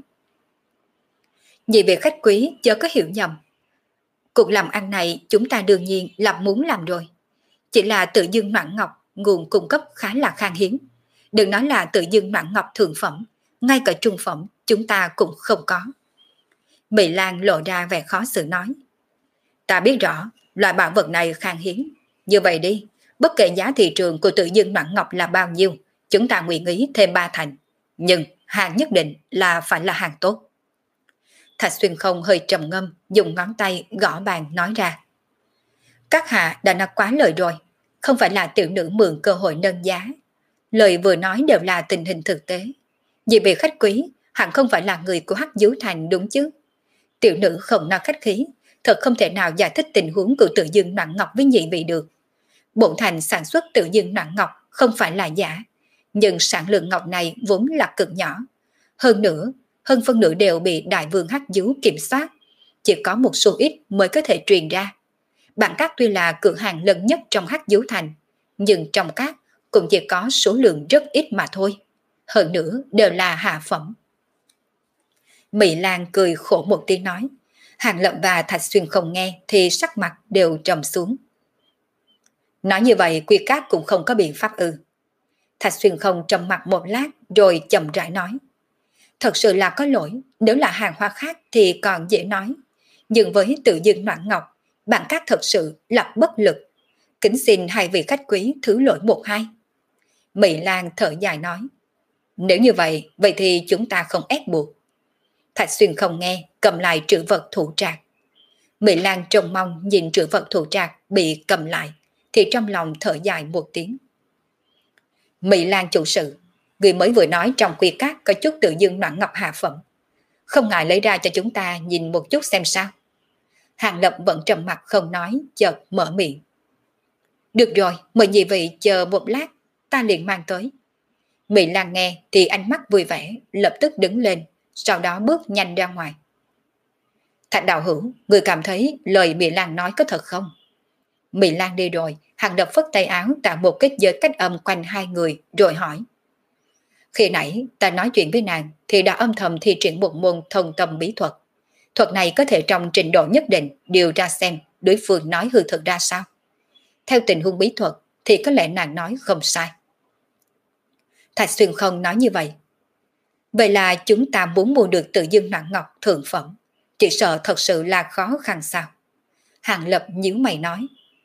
Nhị vị khách quý chớ có hiểu nhầm. Cuộc làm ăn này chúng ta đương nhiên là muốn làm rồi. Chỉ là tự dương noãn ngọc nguồn cung cấp khá là khan hiếm. Đừng nói là tự dương noãn ngọc thượng phẩm, ngay cả trung phẩm chúng ta cũng không có. Mỹ Lan lộ ra vẻ khó xử nói. Ta biết rõ, loại bảo vật này khan hiếm. Như vậy đi, bất kể giá thị trường của tự dương noãn ngọc là bao nhiêu, chúng ta nguyện ý thêm ba thành. Nhưng hàng nhất định là phải là hàng tốt. Thạch Xuyên không hơi trầm ngâm, dùng ngón tay gõ bàn nói ra. Các hạ đã nói quá lời rồi, không phải là tiểu nữ mượn cơ hội nâng giá. Lời vừa nói đều là tình hình thực tế. Vì vị khách quý, hẳn không phải là người của Hắc Dấu Thành đúng chứ. Tiểu nữ không nói khách khí, thật không thể nào giải thích tình huống của tự dương Noãn Ngọc với nhị vị được. Bổn thành sản xuất tự dương Noãn Ngọc không phải là giả, nhưng sản lượng ngọc này vốn là cực nhỏ. Hơn nữa, hơn phân nửa đều bị đại vương Hắc Dú kiểm soát, chỉ có một số ít mới có thể truyền ra. Bản Cát tuy là cửa hàng lớn nhất trong Hắc Dú thành, nhưng trong các cũng chỉ có số lượng rất ít mà thôi. Hơn nữa đều là hạ phẩm. Mỹ Lan cười khổ một tiếng nói. Hàng Lập và Thạch Xuyên không nghe thì sắc mặt đều trầm xuống. Nói như vậy Quy Cát cũng không có biện pháp ư? Thạch Xuyên không trầm mặt một lát rồi chậm rãi nói. Thật sự là có lỗi, nếu là hàng hoa khác thì còn dễ nói. Nhưng với tự dương Noãn Ngọc, Bản Cát thật sự là bất lực. Kính xin hai vị khách quý thứ lỗi một hai. Mỹ Lan thở dài nói. Nếu như vậy, vậy thì chúng ta không ép buộc. Thạch Xuyên không nghe, cầm lại trữ vật thủ trạc. Mỹ Lan trông mong nhìn trữ vật thủ trạc bị cầm lại, thì trong lòng thở dài một tiếng. Mỹ Lan chủ sự, người mới vừa nói trong quy cát có chút tự dương Noãn Ngọc hạ phẩm. Không ngại lấy ra cho chúng ta nhìn một chút xem sao. Hàng Lập vẫn trầm mặt không nói, chợt mở miệng. Được rồi, mời nhị vị chờ một lát, ta liền mang tới. Mỹ Lan nghe thì ánh mắt vui vẻ, lập tức đứng lên, sau đó bước nhanh ra ngoài. Thạch đạo hữu, người cảm thấy lời Mỹ Lan nói có thật không? Mỹ Lan đi rồi, Hàng Lập phất tay áo tạo một kết giới cách âm quanh hai người, rồi hỏi. Khi nãy ta nói chuyện với nàng thì đã âm thầm thi triển một môn thông tâm bí thuật. Thuật này có thể trong trình độ nhất định điều ra xem đối phương nói hư thực ra sao. Theo tình huống bí thuật thì có lẽ nàng nói không sai. Thạch Xuyên không nói như vậy. Vậy là chúng ta muốn mua được tự dương Noãn Ngọc thượng phẩm, chỉ sợ thật sự là khó khăn sao? Hàng Lập nhíu mày nói.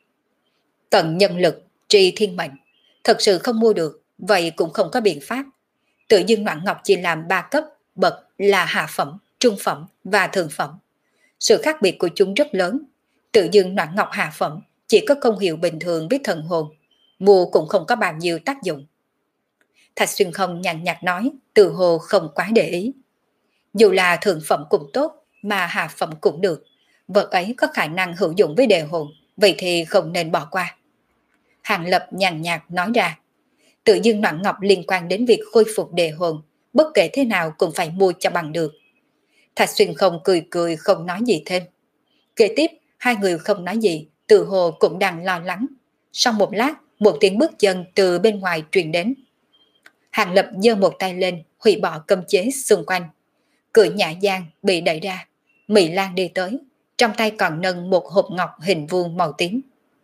Tận nhân lực, tri thiên mệnh, thật sự không mua được, vậy cũng không có biện pháp. Tự dương Noãn Ngọc chỉ làm ba cấp, bậc là hạ phẩm, trung phẩm và thượng phẩm. Sự khác biệt của chúng rất lớn. Tự dương Noãn Ngọc hạ phẩm chỉ có công hiệu bình thường với thần hồn, mua cũng không có bao nhiêu tác dụng. Thạch Xuyên không nhàn nhạt nói, tự hồ không quá để ý. Dù là thượng phẩm cũng tốt, mà hạ phẩm cũng được, vật ấy có khả năng hữu dụng với đề hồn, vậy thì không nên bỏ qua. Hàng Lập nhàn nhạt nói ra, tự dương Noãn Ngọc liên quan đến việc khôi phục đề hồn, bất kể thế nào cũng phải mua cho bằng được. Thạch Xuyên không cười cười không nói gì thêm. Kế tiếp, hai người không nói gì, tự hồ cũng đang lo lắng. Sau một lát, một tiếng bước chân từ bên ngoài truyền đến. Hàng Lập giơ một tay lên, hủy bỏ cấm chế xung quanh. Cửa nhã gian bị đẩy ra, Mỹ Lan đi tới, trong tay còn nâng một hộp ngọc hình vuông màu tím.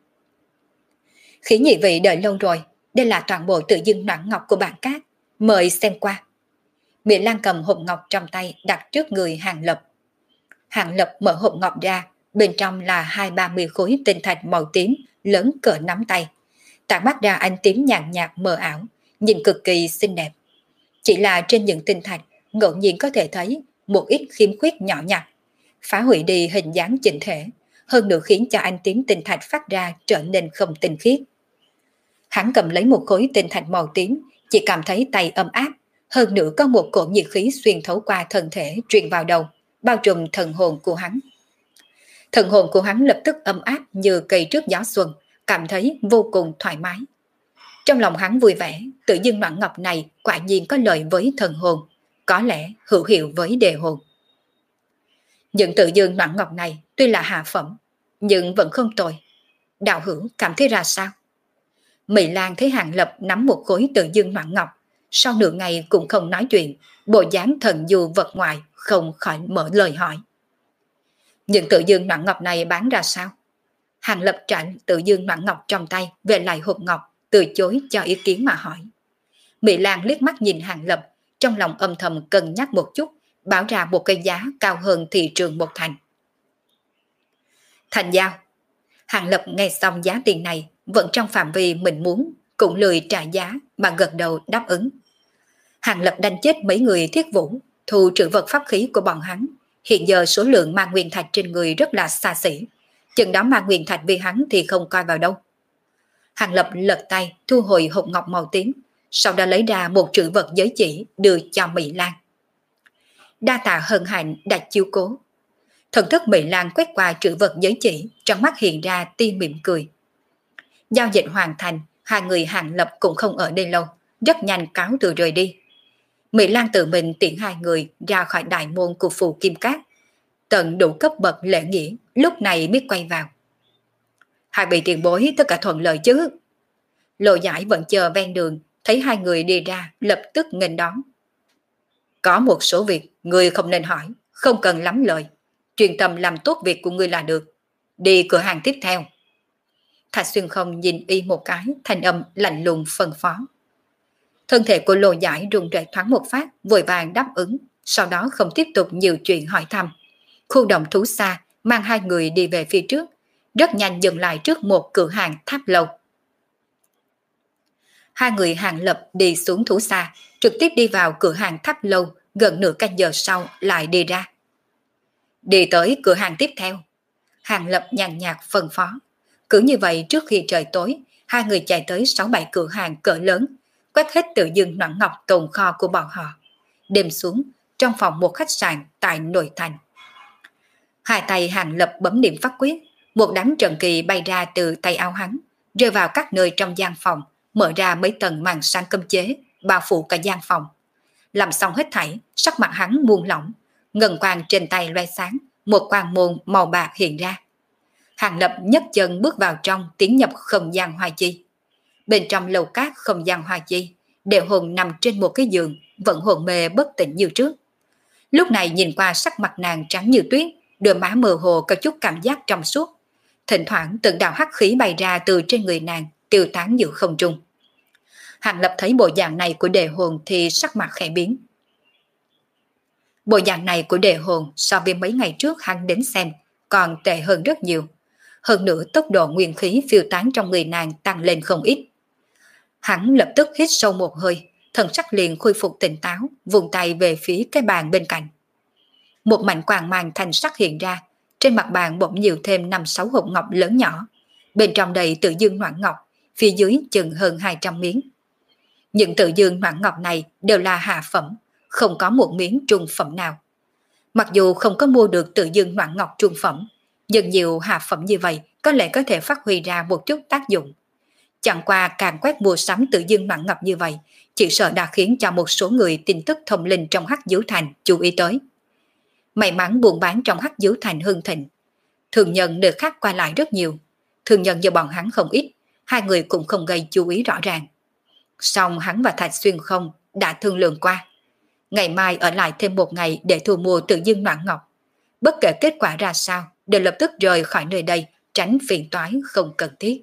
Khí nhị vị đợi lâu rồi, đây là toàn bộ tự dương Noãn Ngọc của Bản Cát, mời xem qua. Mỹ Lan cầm hộp ngọc trong tay đặt trước người Hàng Lập. Hàng Lập mở hộp ngọc ra, bên trong là hai ba mươi khối tinh thạch màu tím lớn cỡ nắm tay, tản mắt ra ánh tím nhàn nhạt mờ ảo, nhìn cực kỳ xinh đẹp. Chỉ là trên những tinh thạch ngẫu nhiên có thể thấy một ít khiếm khuyết nhỏ nhặt, phá hủy đi hình dáng chỉnh thể, hơn nữa khiến cho ánh tím tinh thạch phát ra trở nên không tinh khiết. Hắn cầm lấy một khối tinh thạch màu tím, chỉ cảm thấy tay ấm áp, hơn nữa có một cỗ nhiệt khí xuyên thấu qua thân thể truyền vào đầu, bao trùm thần hồn của hắn. Thần hồn của hắn lập tức ấm áp như cây trước gió xuân, cảm thấy vô cùng thoải mái. Trong lòng hắn vui vẻ, tự dương Noãn Ngọc này quả nhiên có lợi với thần hồn, có lẽ hữu hiệu với đề hồn. Những tự dương Noãn Ngọc này tuy là hạ phẩm, nhưng vẫn không tồi. Đạo hữu cảm thấy ra sao? Mỹ Lan thấy Hàng Lập nắm một khối tự dương Noãn Ngọc, sau nửa ngày cũng không nói chuyện, bộ dáng thần du vật ngoại không khỏi mở lời hỏi. Những tự dương Noãn Ngọc này bán ra sao? Hàng Lập trả tự dương Noãn Ngọc trong tay về lại hộp ngọc, từ chối cho ý kiến mà hỏi. Mỹ Lan liếc mắt nhìn Hàng Lập, trong lòng âm thầm cân nhắc một chút, báo ra một cái giá cao hơn thị trường một thành. Thành giao. Hàng Lập nghe xong giá tiền này, vẫn trong phạm vi mình muốn, cũng lười trả giá mà gật đầu đáp ứng. Hàng Lập đánh chết mấy người thiết vũ, thu trữ vật pháp khí của bọn hắn. Hiện giờ số lượng ma nguyên thạch trên người rất là xa xỉ, chừng đó ma nguyên thạch vì hắn thì không coi vào đâu. Hàng Lập lật tay thu hồi hộp ngọc màu tím, sau đó lấy ra một trữ vật giới chỉ đưa cho Mỹ Lan. Đa tạ hân hạnh đã chiếu cố. Thần thức Mỹ Lan quét qua trữ vật giới chỉ, trong mắt hiện ra tia mỉm cười. Giao dịch hoàn thành, hai người Hàng Lập cũng không ở đây lâu, rất nhanh cáo từ rời đi. Mỹ Lan tự mình tiễn hai người ra khỏi đại môn của phù Kim Cát, tận đủ cấp bậc lễ nghĩa, lúc này mới quay vào. Hai vị tiền bối tất cả thuận lợi chứ? Lộ Giải vẫn chờ ven đường, thấy hai người đi ra, lập tức nghênh đón. Có một số việc người không nên hỏi, không cần lắm lời, truyền tâm làm tốt việc của người là được. Đi cửa hàng tiếp theo. Thạch Xuyên Không nhìn y một cái, thanh âm lạnh lùng phân phó. Thân thể của Lộ Giải rung rẩy thoáng một phát, vội vàng đáp ứng, sau đó không tiếp tục nhiều chuyện hỏi thăm. Khu động thú xa mang hai người đi về phía trước, rất nhanh dừng lại trước một cửa hàng tháp lâu. Hai người Hàng Lập đi xuống thú xa, trực tiếp đi vào cửa hàng tháp lâu, gần nửa canh giờ sau lại đi ra. Đi tới cửa hàng tiếp theo. Hàng Lập nhàn nhạt phân phó. Cứ như vậy trước khi trời tối, hai người chạy tới sáu bảy cửa hàng cỡ lớn, quét hết tự dưng noãn ngọc tồn kho của bọn họ. Đêm xuống, trong phòng một khách sạn tại nội thành. Hai tay Hàng Lập bấm niệm pháp quyết, một đám trận kỳ bay ra từ tay áo hắn, rơi vào các nơi trong gian phòng, mở ra mấy tầng màn sáng cấm chế, bao phủ cả gian phòng. Làm xong hết thảy, sắc mặt hắn buông lỏng, ngân quang trên tay loe sáng, một quang môn màu bạc hiện ra. Hàng Lập nhấc chân bước vào trong, tiến nhập không gian hoa chi. Bên trong lầu cát không gian hoa chi, Đệ Hồn nằm trên một cái giường, vẫn hồn mê bất tỉnh như trước. Lúc này nhìn qua sắc mặt nàng trắng như tuyết, đôi má mơ hồ có chút cảm giác trong suốt. Thỉnh thoảng từng đạo hắc khí bay ra từ trên người nàng, tiêu tán giữa không trung. Hàng Lập thấy bộ dạng này của Đệ Hồn thì sắc mặt khẽ biến. Bộ dạng này của Đệ Hồn so với mấy ngày trước hắn đến xem còn tệ hơn rất nhiều. Hơn nữa tốc độ nguyên khí phiêu tán trong người nàng tăng lên không ít. Hắn lập tức hít sâu một hơi, thần sắc liền khôi phục tỉnh táo, vùng tay về phía cái bàn bên cạnh. Một mảnh quang mang thanh sắc hiện ra, trên mặt bàn bỗng nhiều thêm năm sáu hộp ngọc lớn nhỏ. Bên trong đầy tự dương noãn ngọc, phía dưới chừng hơn hai trăm miếng. Những tự dương noãn ngọc này đều là hạ phẩm, không có một miếng trung phẩm nào. Mặc dù không có mua được tự dương noãn ngọc trung phẩm, nhưng nhiều hạ phẩm như vậy có lẽ có thể phát huy ra một chút tác dụng. Chẳng qua càng quét mua sắm tự dương noãn ngọc như vậy, chỉ sợ đã khiến cho một số người tin tức thông linh trong Hắc Diếu Thành chú ý tới. May mắn buôn bán trong Hắc Diếu Thành hưng thịnh, thường nhân nơi khác qua lại rất nhiều, thường nhân do bọn hắn không ít, hai người cũng không gây chú ý rõ ràng. Song hắn và Thạch Xuyên Không đã thương lượng qua, ngày mai ở lại thêm một ngày để thu mua tự dương noãn ngọc. Bất kể kết quả ra sao, đều lập tức rời khỏi nơi đây, tránh phiền toái không cần thiết.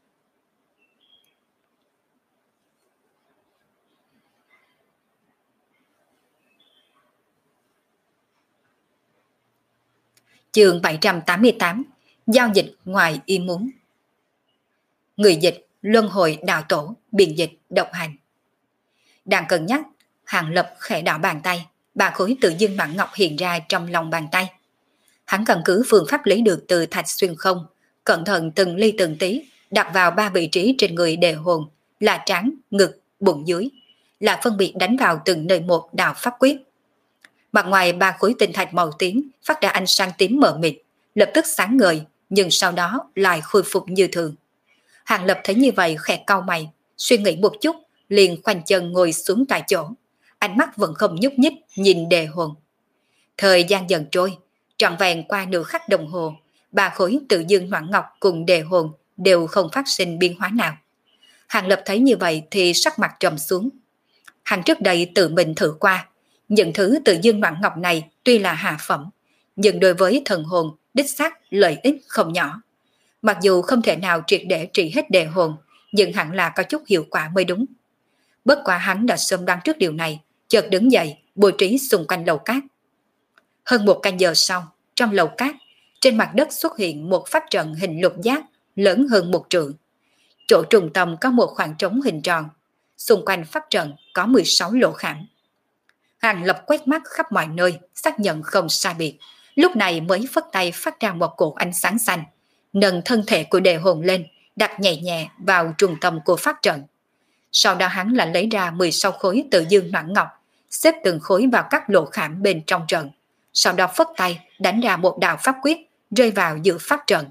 Chương bảy trăm tám mươi tám, giao dịch ngoài ý muốn. Người dịch, luân hồi đạo tổ, biện dịch, độc hành. Đang cân nhắc, Hàng Lập khẽ đảo bàn tay, ba khối tự dương noãn ngọc hiện ra trong lòng bàn tay. Hắn căn cứ phương pháp lấy được từ Thạch Xuyên Không, cẩn thận từng ly từng tí, đặt vào ba vị trí trên người Đệ Hồn, là trán, ngực, bụng dưới, là phân biệt đánh vào từng nơi một đạo pháp quyết. Mặt ngoài ba khối tinh thạch màu tím phát ra ánh sáng tím mờ mịt, lập tức sáng ngời, nhưng sau đó lại khôi phục như thường. Hàng Lập thấy như vậy khẽ cau mày, suy nghĩ một chút, liền khoanh chân ngồi xuống tại chỗ, ánh mắt vẫn không nhúc nhích nhìn Đệ Hồn. Thời gian dần trôi, trọn vẹn qua nửa khắc đồng hồ, ba khối tự dương noãn ngọc cùng Đệ Hồn đều không phát sinh biến hóa nào. Hàng Lập thấy như vậy thì sắc mặt trầm xuống. Hắn trước đây tự mình thử qua, những thứ tự dương noãn ngọc này tuy là hạ phẩm, nhưng đối với thần hồn đích xác lợi ích không nhỏ. Mặc dù không thể nào triệt để trị hết Đệ Hồn, nhưng hẳn là có chút hiệu quả mới đúng. Bất quá hắn đã sớm đoán trước điều này, chợt đứng dậy, bố trí xung quanh lầu cát. Hơn một canh giờ sau, trong lầu cát, trên mặt đất xuất hiện một pháp trận hình lục giác lớn hơn một trượng. Chỗ trung tâm có một khoảng trống hình tròn, xung quanh pháp trận có mười sáu lỗ khảm. Hàng Lập quét mắt khắp mọi nơi, xác nhận không sai biệt, lúc này mới phất tay phát ra một cột ánh sáng xanh, nâng thân thể của Đệ Hồn lên, đặt nhẹ nhẹ vào trung tâm của pháp trận. Sau đó hắn lại lấy ra mười sáu khối tự dương noãn ngọc, xếp từng khối vào các lỗ khảm bên trong trận, sau đó phất tay đánh ra một đạo pháp quyết rơi vào giữa pháp trận.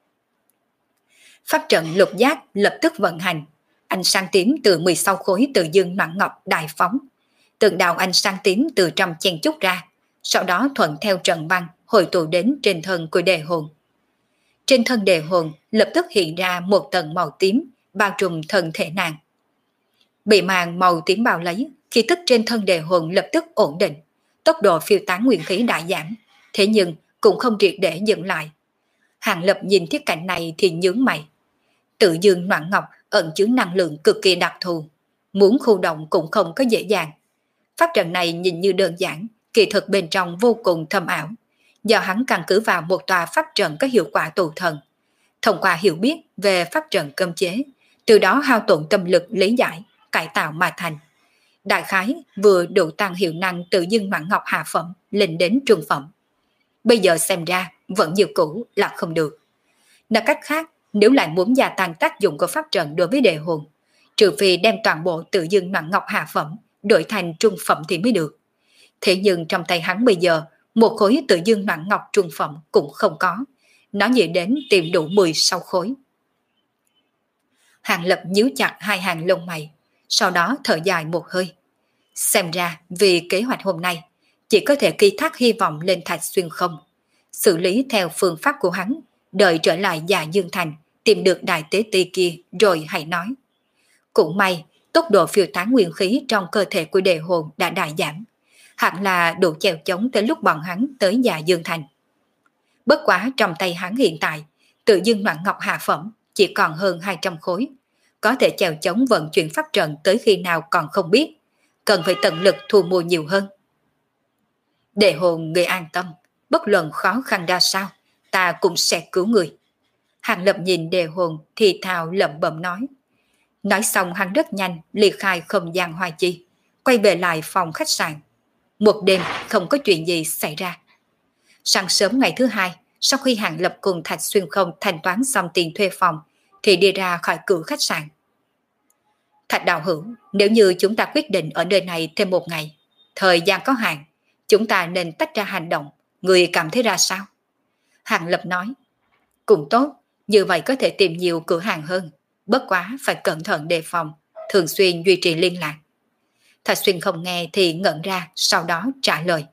Pháp trận lục giác lập tức vận hành, ánh sáng tím từ mười sáu khối tự dương noãn ngọc đại phóng. Từng đạo ánh sáng tím từ trong chen chúc ra, sau đó thuận theo trận băng hội tụ đến trên thân của đề hồn. Trên thân đề hồn lập tức hiện ra một tầng màu tím bao trùm thân thể nàng. Bị màn màu tím bao lấy, khí tức trên thân đề hồn lập tức ổn định, tốc độ phiêu tán nguyên khí đã giảm, thế nhưng cũng không triệt để dừng lại. Hàng Lập nhìn thiết cảnh này thì nhướng mày. Tự dương noãn ngọc ẩn chứa năng lượng cực kỳ đặc thù, muốn khu động cũng không có dễ dàng. Pháp trận này nhìn như đơn giản, kỳ thực bên trong vô cùng thâm ảo, do hắn căn cứ vào một tòa pháp trận có hiệu quả tụ thần. Thông qua hiểu biết về pháp trận cấm chế, từ đó hao tổn tâm lực lý giải, cải tạo mà thành. Đại khái vừa đủ tăng hiệu năng tự dương noãn ngọc hạ phẩm lên đến trung phẩm. Bây giờ xem ra vẫn như cũ là không được. Nói cách khác, nếu lại muốn gia tăng tác dụng của pháp trận đối với đề hồn, trừ phi đem toàn bộ tự dương noãn ngọc hạ phẩm đổi thành trung phẩm thì mới được. Thế nhưng trong tay hắn bây giờ, một khối tự dương noãn ngọc trung phẩm cũng không có. Nó nghĩ đến tìm đủ mười sáu khối. Hàng Lập nhíu chặt hai hàng lông mày, sau đó thở dài một hơi. Xem ra vì kế hoạch hôm nay, chỉ có thể ký thác hy vọng lên Thạch Xuyên không. Xử lý theo phương pháp của hắn, đợi trở lại Dạ Dương Thành, tìm được đại tế ti kia rồi hãy nói. Cũng may, tốc độ phiêu tán nguyên khí trong cơ thể của đề hồn đã đại giảm, hẳn là đủ chèo chống tới lúc bọn hắn tới Dạ Dương Thành. Bất quá trong tay hắn hiện tại, tự dương noãn ngọc hạ phẩm chỉ còn hơn hai trăm khối, có thể chèo chống vận chuyển pháp trận tới khi nào còn không biết, cần phải tận lực thu mua nhiều hơn. Đề hồn người an tâm, bất luận khó khăn ra sao, ta cũng sẽ cứu người. Hàng Lập nhìn đề hồn thì thào lẩm bẩm nói. Nói xong hắn rất nhanh ly khai không gian hoa chi, quay về lại phòng khách sạn. Một đêm không có chuyện gì xảy ra. Sáng sớm ngày thứ hai, sau khi Hàng Lập cùng Thạch Xuyên không thanh toán xong tiền thuê phòng, thì đi ra khỏi cửa khách sạn. Thạch đạo hữu, nếu như chúng ta quyết định ở nơi này thêm một ngày, thời gian có hạn, chúng ta nên tách ra hành động, người cảm thấy ra sao? Hàng Lập nói, cũng tốt, như vậy có thể tìm nhiều cửa hàng hơn, bất quá phải cẩn thận đề phòng, thường xuyên duy trì liên lạc. Thạch Xuyên không nghe thì ngẩn ra, sau đó trả lời.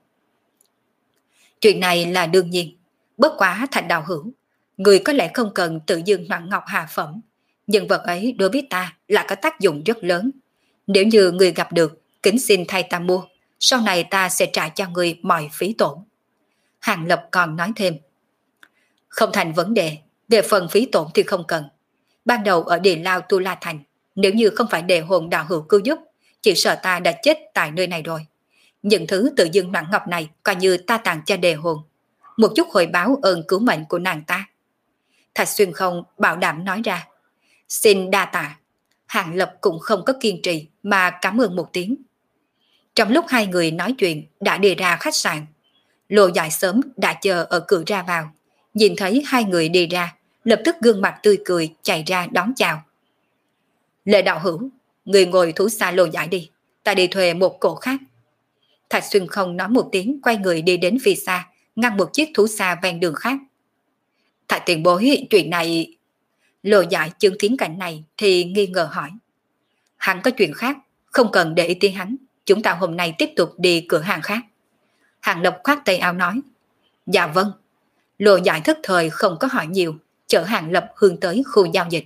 Chuyện này là đương nhiên, bất quá Thạch đạo hữu, người có lẽ không cần tự dương noãn ngọc hạ phẩm, nhân vật ấy đối với ta là có tác dụng rất lớn. Nếu như người gặp được, kính xin thay ta mua, sau này ta sẽ trả cho người mọi phí tổn. Hàng Lập còn nói thêm, không thành vấn đề, về phần phí tổn thì không cần. Ban đầu ở Địa Lao Tu La Thành, nếu như không phải đề hồn đạo hữu cứu giúp, chỉ sợ ta đã chết tại nơi này rồi. Những thứ tự dương noãn ngọc này coi như ta tặng cho đề hồn, một chút hồi báo ơn cứu mệnh của nàng ta. Thạch Xuyên không bảo đảm nói ra. Xin đa tạ. Hàng Lập cũng không có kiên trì mà cảm ơn một tiếng. Trong lúc hai người nói chuyện đã đi ra khách sạn, Lộ Dại sớm đã chờ ở cửa ra vào, nhìn thấy hai người đi ra, lập tức gương mặt tươi cười chạy ra đón chào. Lệ đạo hữu, người ngồi thú xa Lộ Dại đi, ta đi thuê một cổ khác. Thạch Xuyên không nói một tiếng, quay người đi đến phía xa, ngăn một chiếc thú xa ven đường khác. Thạch tiền bối, chuyện này... Lộ Dại chứng kiến cảnh này thì nghi ngờ hỏi. Hắn có chuyện khác, không cần để ý tiếng hắn, chúng ta hôm nay tiếp tục đi cửa hàng khác. Hàng Lập khoát tay áo nói. Dạ vâng. Lộ Dại thức thời không có hỏi nhiều, chở Hàng Lập hướng tới khu giao dịch.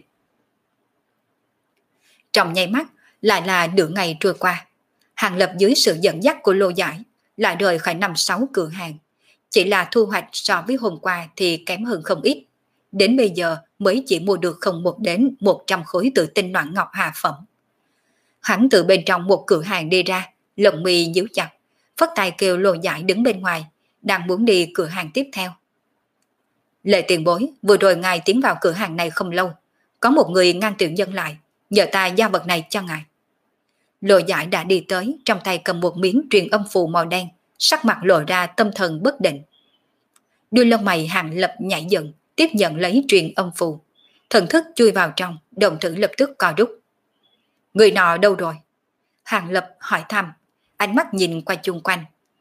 Trong nháy mắt lại là nửa ngày trôi qua, Hàng Lập dưới sự dẫn dắt của Lộ Dại lại rời khỏi năm sáu cửa hàng. Chỉ là thu hoạch so với hôm qua thì kém hơn không ít. Đến bây giờ mới chỉ mua được không một đến một trăm khối tự tinh noãn ngọc hạ phẩm. Hắn từ bên trong một cửa hàng đi ra, lồng mì nhíu chặt, phất tay kêu Lộ Dại đứng bên ngoài, đang muốn đi cửa hàng tiếp theo. Lệ tiền bối, vừa rồi ngài tiến vào cửa hàng này không lâu, có một người ngăn tiểu nhân lại, nhờ ta giao vật này cho ngài. Lộ Dại đã đi tới, trong tay cầm một miếng truyền âm phù màu đen, sắc mặt lộ ra tâm thần bất định. Đuôi lông mày Hàng Lập nhảy dựng, tiếp nhận lấy truyền âm phù, thần thức chui vào trong, đồng tử lập tức co rút. Người nọ đâu rồi? Hàng Lập hỏi thăm, ánh mắt nhìn qua chung quanh.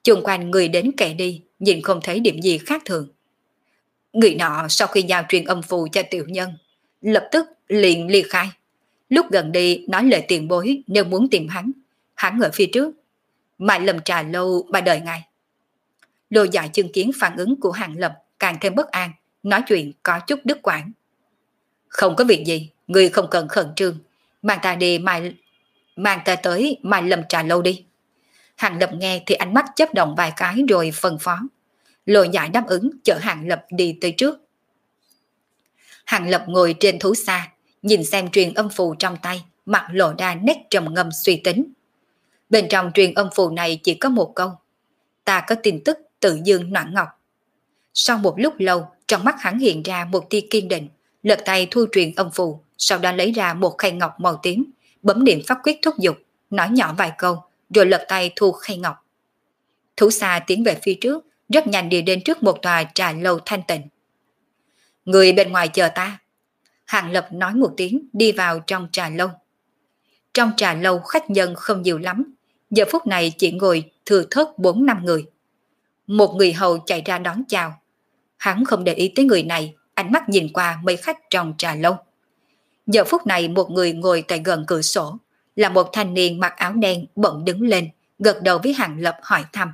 Chung quanh người đến kẻ đi, nhìn không thấy điểm gì khác thường. Người nọ sau khi giao truyền âm phù cho tiểu nhân, lập tức liền ly khai. Lúc gần đi nói lời tiền bối nếu muốn tìm hắn, hắn ở phía trước. Mai Lâm trà lâu mà đợi ngài. Lô Dạ chứng kiến phản ứng của Hàng Lập càng thêm bất an, nói chuyện có chút đứt quãng. Không có việc gì, người không cần khẩn trương, mang ta đi mai, mang ta tới Mai Lâm trà lâu đi. Hàng Lập nghe thì ánh mắt chớp động vài cái rồi phân phó. Lô Dạ đáp ứng chở Hàng Lập đi tới trước. Hàng Lập ngồi trên thú xa, nhìn xem truyền âm phù trong tay, mặt lộ ra nét trầm ngâm suy tính. Bên trong truyền âm phù này chỉ có một câu: ta có tin tức tự dương noãn ngọc. Sau một lúc lâu, trong mắt hắn hiện ra một tia kiên định, lật tay thu truyền âm phù, sau đó lấy ra một khay ngọc màu tím, bấm niệm pháp quyết thúc giục, nói nhỏ vài câu, rồi lật tay thu khay ngọc. Thú xa tiến về phía trước, rất nhanh đi đến trước một tòa trà lâu thanh tịnh. Người bên ngoài chờ ta. Hàng Lập nói một tiếng, đi vào trong trà lâu. Trong trà lâu khách nhân không nhiều lắm, giờ phút này chỉ ngồi thừa thớt bốn năm người. Một người hầu chạy ra đón chào. Hắn không để ý tới người này, ánh mắt nhìn qua mấy khách trong trà lâu. Giờ phút này một người ngồi tại gần cửa sổ, là một thanh niên mặc áo đen bỗng đứng lên, gật đầu với Hàng Lập hỏi thăm.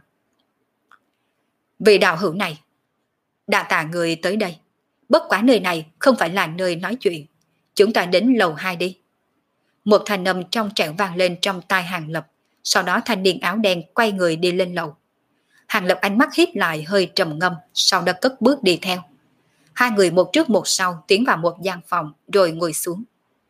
Vị đạo hữu này, đã tạ người tới đây. Bất quá nơi này không phải là nơi nói chuyện, chúng ta đến lầu hai đi. Một thanh âm trong trẻo vang lên trong tai Hàng Lập, sau đó thanh niên áo đen quay người đi lên lầu. Hàng Lập ánh mắt híp lại hơi trầm ngâm, sau đó cất bước đi theo. Hai người một trước một sau tiến vào một gian phòng rồi ngồi xuống.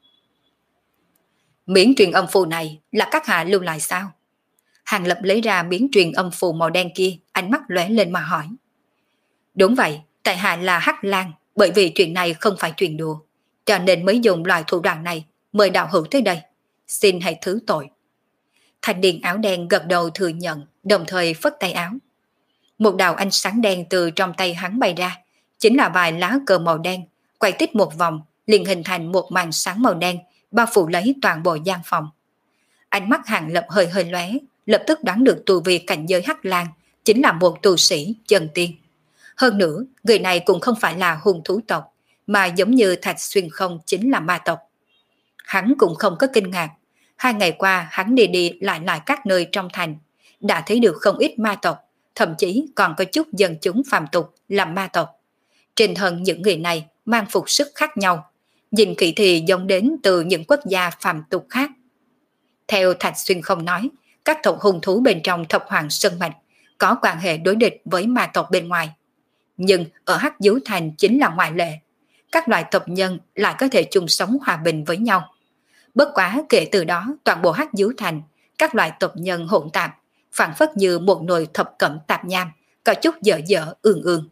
Miếng truyền âm phù này là các hạ lưu lại sao? Hàng Lập lấy ra miếng truyền âm phù màu đen kia, ánh mắt lóe lên mà hỏi. Đúng vậy, tại hạ là Hắc Lan, bởi vì chuyện này không phải chuyện đùa, cho nên mới dùng loại thủ đoạn này mời đạo hữu tới đây. Xin hãy thứ tội. Thanh niên áo đen gật đầu thừa nhận, đồng thời phất tay áo. Một đạo ánh sáng đen từ trong tay hắn bay ra, chính là vài lá cờ màu đen, quay tít một vòng, liền hình thành một màn sáng màu đen, bao phủ lấy toàn bộ gian phòng. Ánh mắt Hàng Lập hơi hơi lóe, lập tức đoán được tu vi cảnh giới Hắc Lan chính là một tu sĩ chân tiên. Hơn nữa, người này cũng không phải là hung thú tộc, mà giống như Thạch Xuyên Không chính là ma tộc. Hắn cũng không có kinh ngạc. Hai ngày qua hắn đi đi lại lại các nơi trong thành, đã thấy được không ít ma tộc, thậm chí còn có chút dân chúng phàm tục làm ma tộc. Trên thân những người này mang phục sức khác nhau, nhìn kỹ thì giống đến từ những quốc gia phàm tục khác. Theo Thạch Xuyên Không nói, các tộc hung thú bên trong thập hoàng sơn mạch có quan hệ đối địch với ma tộc bên ngoài. Nhưng ở Hắc Dấu Thành chính là ngoại lệ. Các loại tộc nhân lại có thể chung sống hòa bình với nhau. Bất quá kể từ đó toàn bộ Hắc Dấu Thành, các loại tộc nhân hỗn tạp, phản phất như một nồi thập cẩm tạp nham, có chút dở dở ương ương.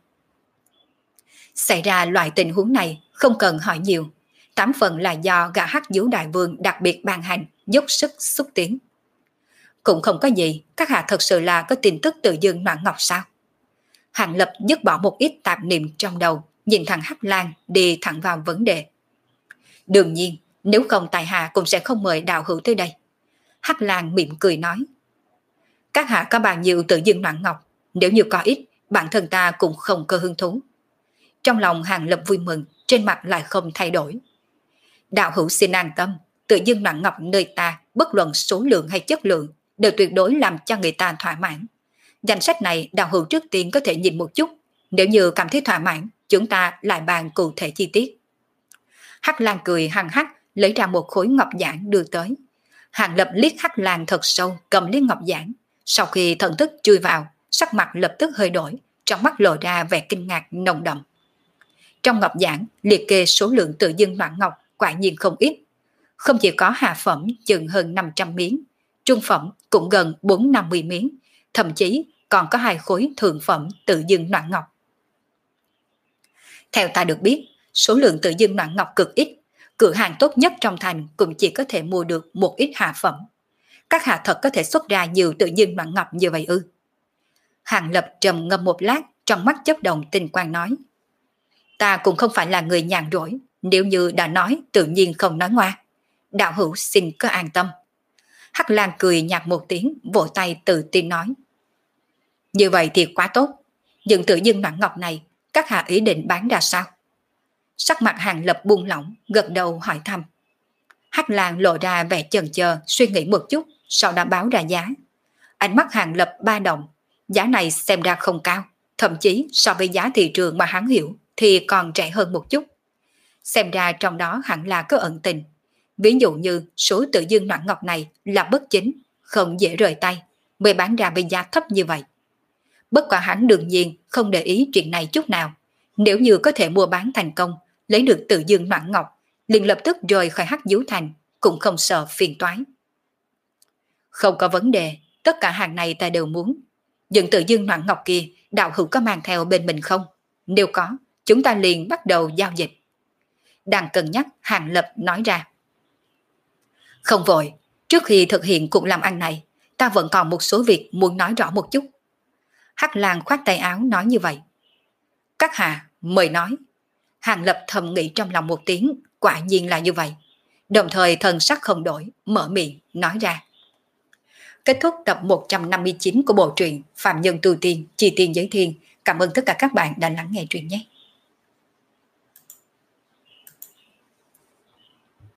Xảy ra loại tình huống này không cần hỏi nhiều, tám phần là do gã Hắc Dấu Đại Vương đặc biệt ban hành, dốc sức xúc tiến. Cũng không có gì, các hạ thật sự là có tin tức tự dương Noãn Ngọc sao? Hàng Lập dứt bỏ một ít tạp niệm trong đầu, nhìn thằng Hắc Lan đi thẳng vào vấn đề. Đương nhiên, nếu không tại hạ cũng sẽ không mời đạo hữu tới đây. Hắc Lan mỉm cười nói. Các hạ có bao nhiêu tự dương Noãn Ngọc, nếu như có ít, bản thân ta cũng không có hứng thú. Trong lòng Hàng Lập vui mừng, trên mặt lại không thay đổi. Đạo hữu xin an tâm, tự dương Noãn Ngọc nơi ta, bất luận số lượng hay chất lượng, đều tuyệt đối làm cho người ta thỏa mãn. Danh sách này đạo hữu trước tiên có thể nhìn một chút, nếu như cảm thấy thỏa mãn, chúng ta lại bàn cụ thể chi tiết. Hắc Lan cười hằng hắc, lấy ra một khối ngọc giản đưa tới. Hàng Lập liếc Hắc Lan thật sâu, cầm lấy ngọc giản. Sau khi thần thức chui vào, sắc mặt lập tức hơi đổi, trong mắt lộ ra vẻ kinh ngạc nồng đậm. Trong ngọc giản liệt kê số lượng tự dương Noãn Ngọc quả nhiên không ít. Không chỉ có hạ phẩm chừng hơn năm trăm miếng, trung phẩm cũng gần bốn trăm năm mươi miếng, thậm chí còn có hai khối thượng phẩm tự dương Noãn Ngọc. Theo ta được biết, số lượng tự dương Noãn Ngọc cực ít, cửa hàng tốt nhất trong thành cũng chỉ có thể mua được một ít hạ phẩm. Các hạ thật có thể xuất ra nhiều tự dương Noãn Ngọc như vậy ư? Hàng Lập trầm ngâm một lát, trong mắt chớp động tinh quang nói. Ta cũng không phải là người nhàn rỗi, nếu như đã nói tự nhiên không nói ngoa. Đạo hữu xin cứ an tâm. Hắc Lan cười nhạt một tiếng, vỗ tay tự tin nói. Như vậy thì quá tốt. Nhưng tự dưng Noãn Ngọc này, các hạ ý định bán ra sao? Sắc mặt Hàng Lập buông lỏng, gật đầu hỏi thăm. Hắc Lang lộ ra vẻ chần chờ, suy nghĩ một chút, sau đó báo ra giá. Ánh mắt Hàng Lập ba động, giá này xem ra không cao, thậm chí so với giá thị trường mà hắn hiểu thì còn rẻ hơn một chút. Xem ra trong đó hẳn là có ẩn tình. Ví dụ như số tự dương Noãn Ngọc này là bất chính, không dễ rời tay, mới bán ra với giá thấp như vậy. Bất quả hắn đương nhiên không để ý chuyện này chút nào. Nếu như có thể mua bán thành công, lấy được tự dương Noãn Ngọc, liền lập tức rời khỏi Hắc Diếu Thành, cũng không sợ phiền toái. Không có vấn đề, tất cả hàng này ta đều muốn. Nhưng tự dương Noãn Ngọc kia, đạo hữu có mang theo bên mình không? Nếu có, chúng ta liền bắt đầu giao dịch. Đang cân nhắc, Hàng Lập nói ra. Không vội, trước khi thực hiện cuộc làm ăn này, ta vẫn còn một số việc muốn nói rõ một chút. Hắc Lang khoát tay áo nói như vậy. Các hạ, mời nói. Hàng Lập thầm nghĩ trong lòng một tiếng, quả nhiên là như vậy. Đồng thời thần sắc không đổi, mở miệng, nói ra. Kết thúc tập một trăm năm mươi chín của bộ truyện Phạm Nhân Tu Tiên, Chi Tiên Giới Thiên. Cảm ơn tất cả các bạn đã lắng nghe truyện nhé.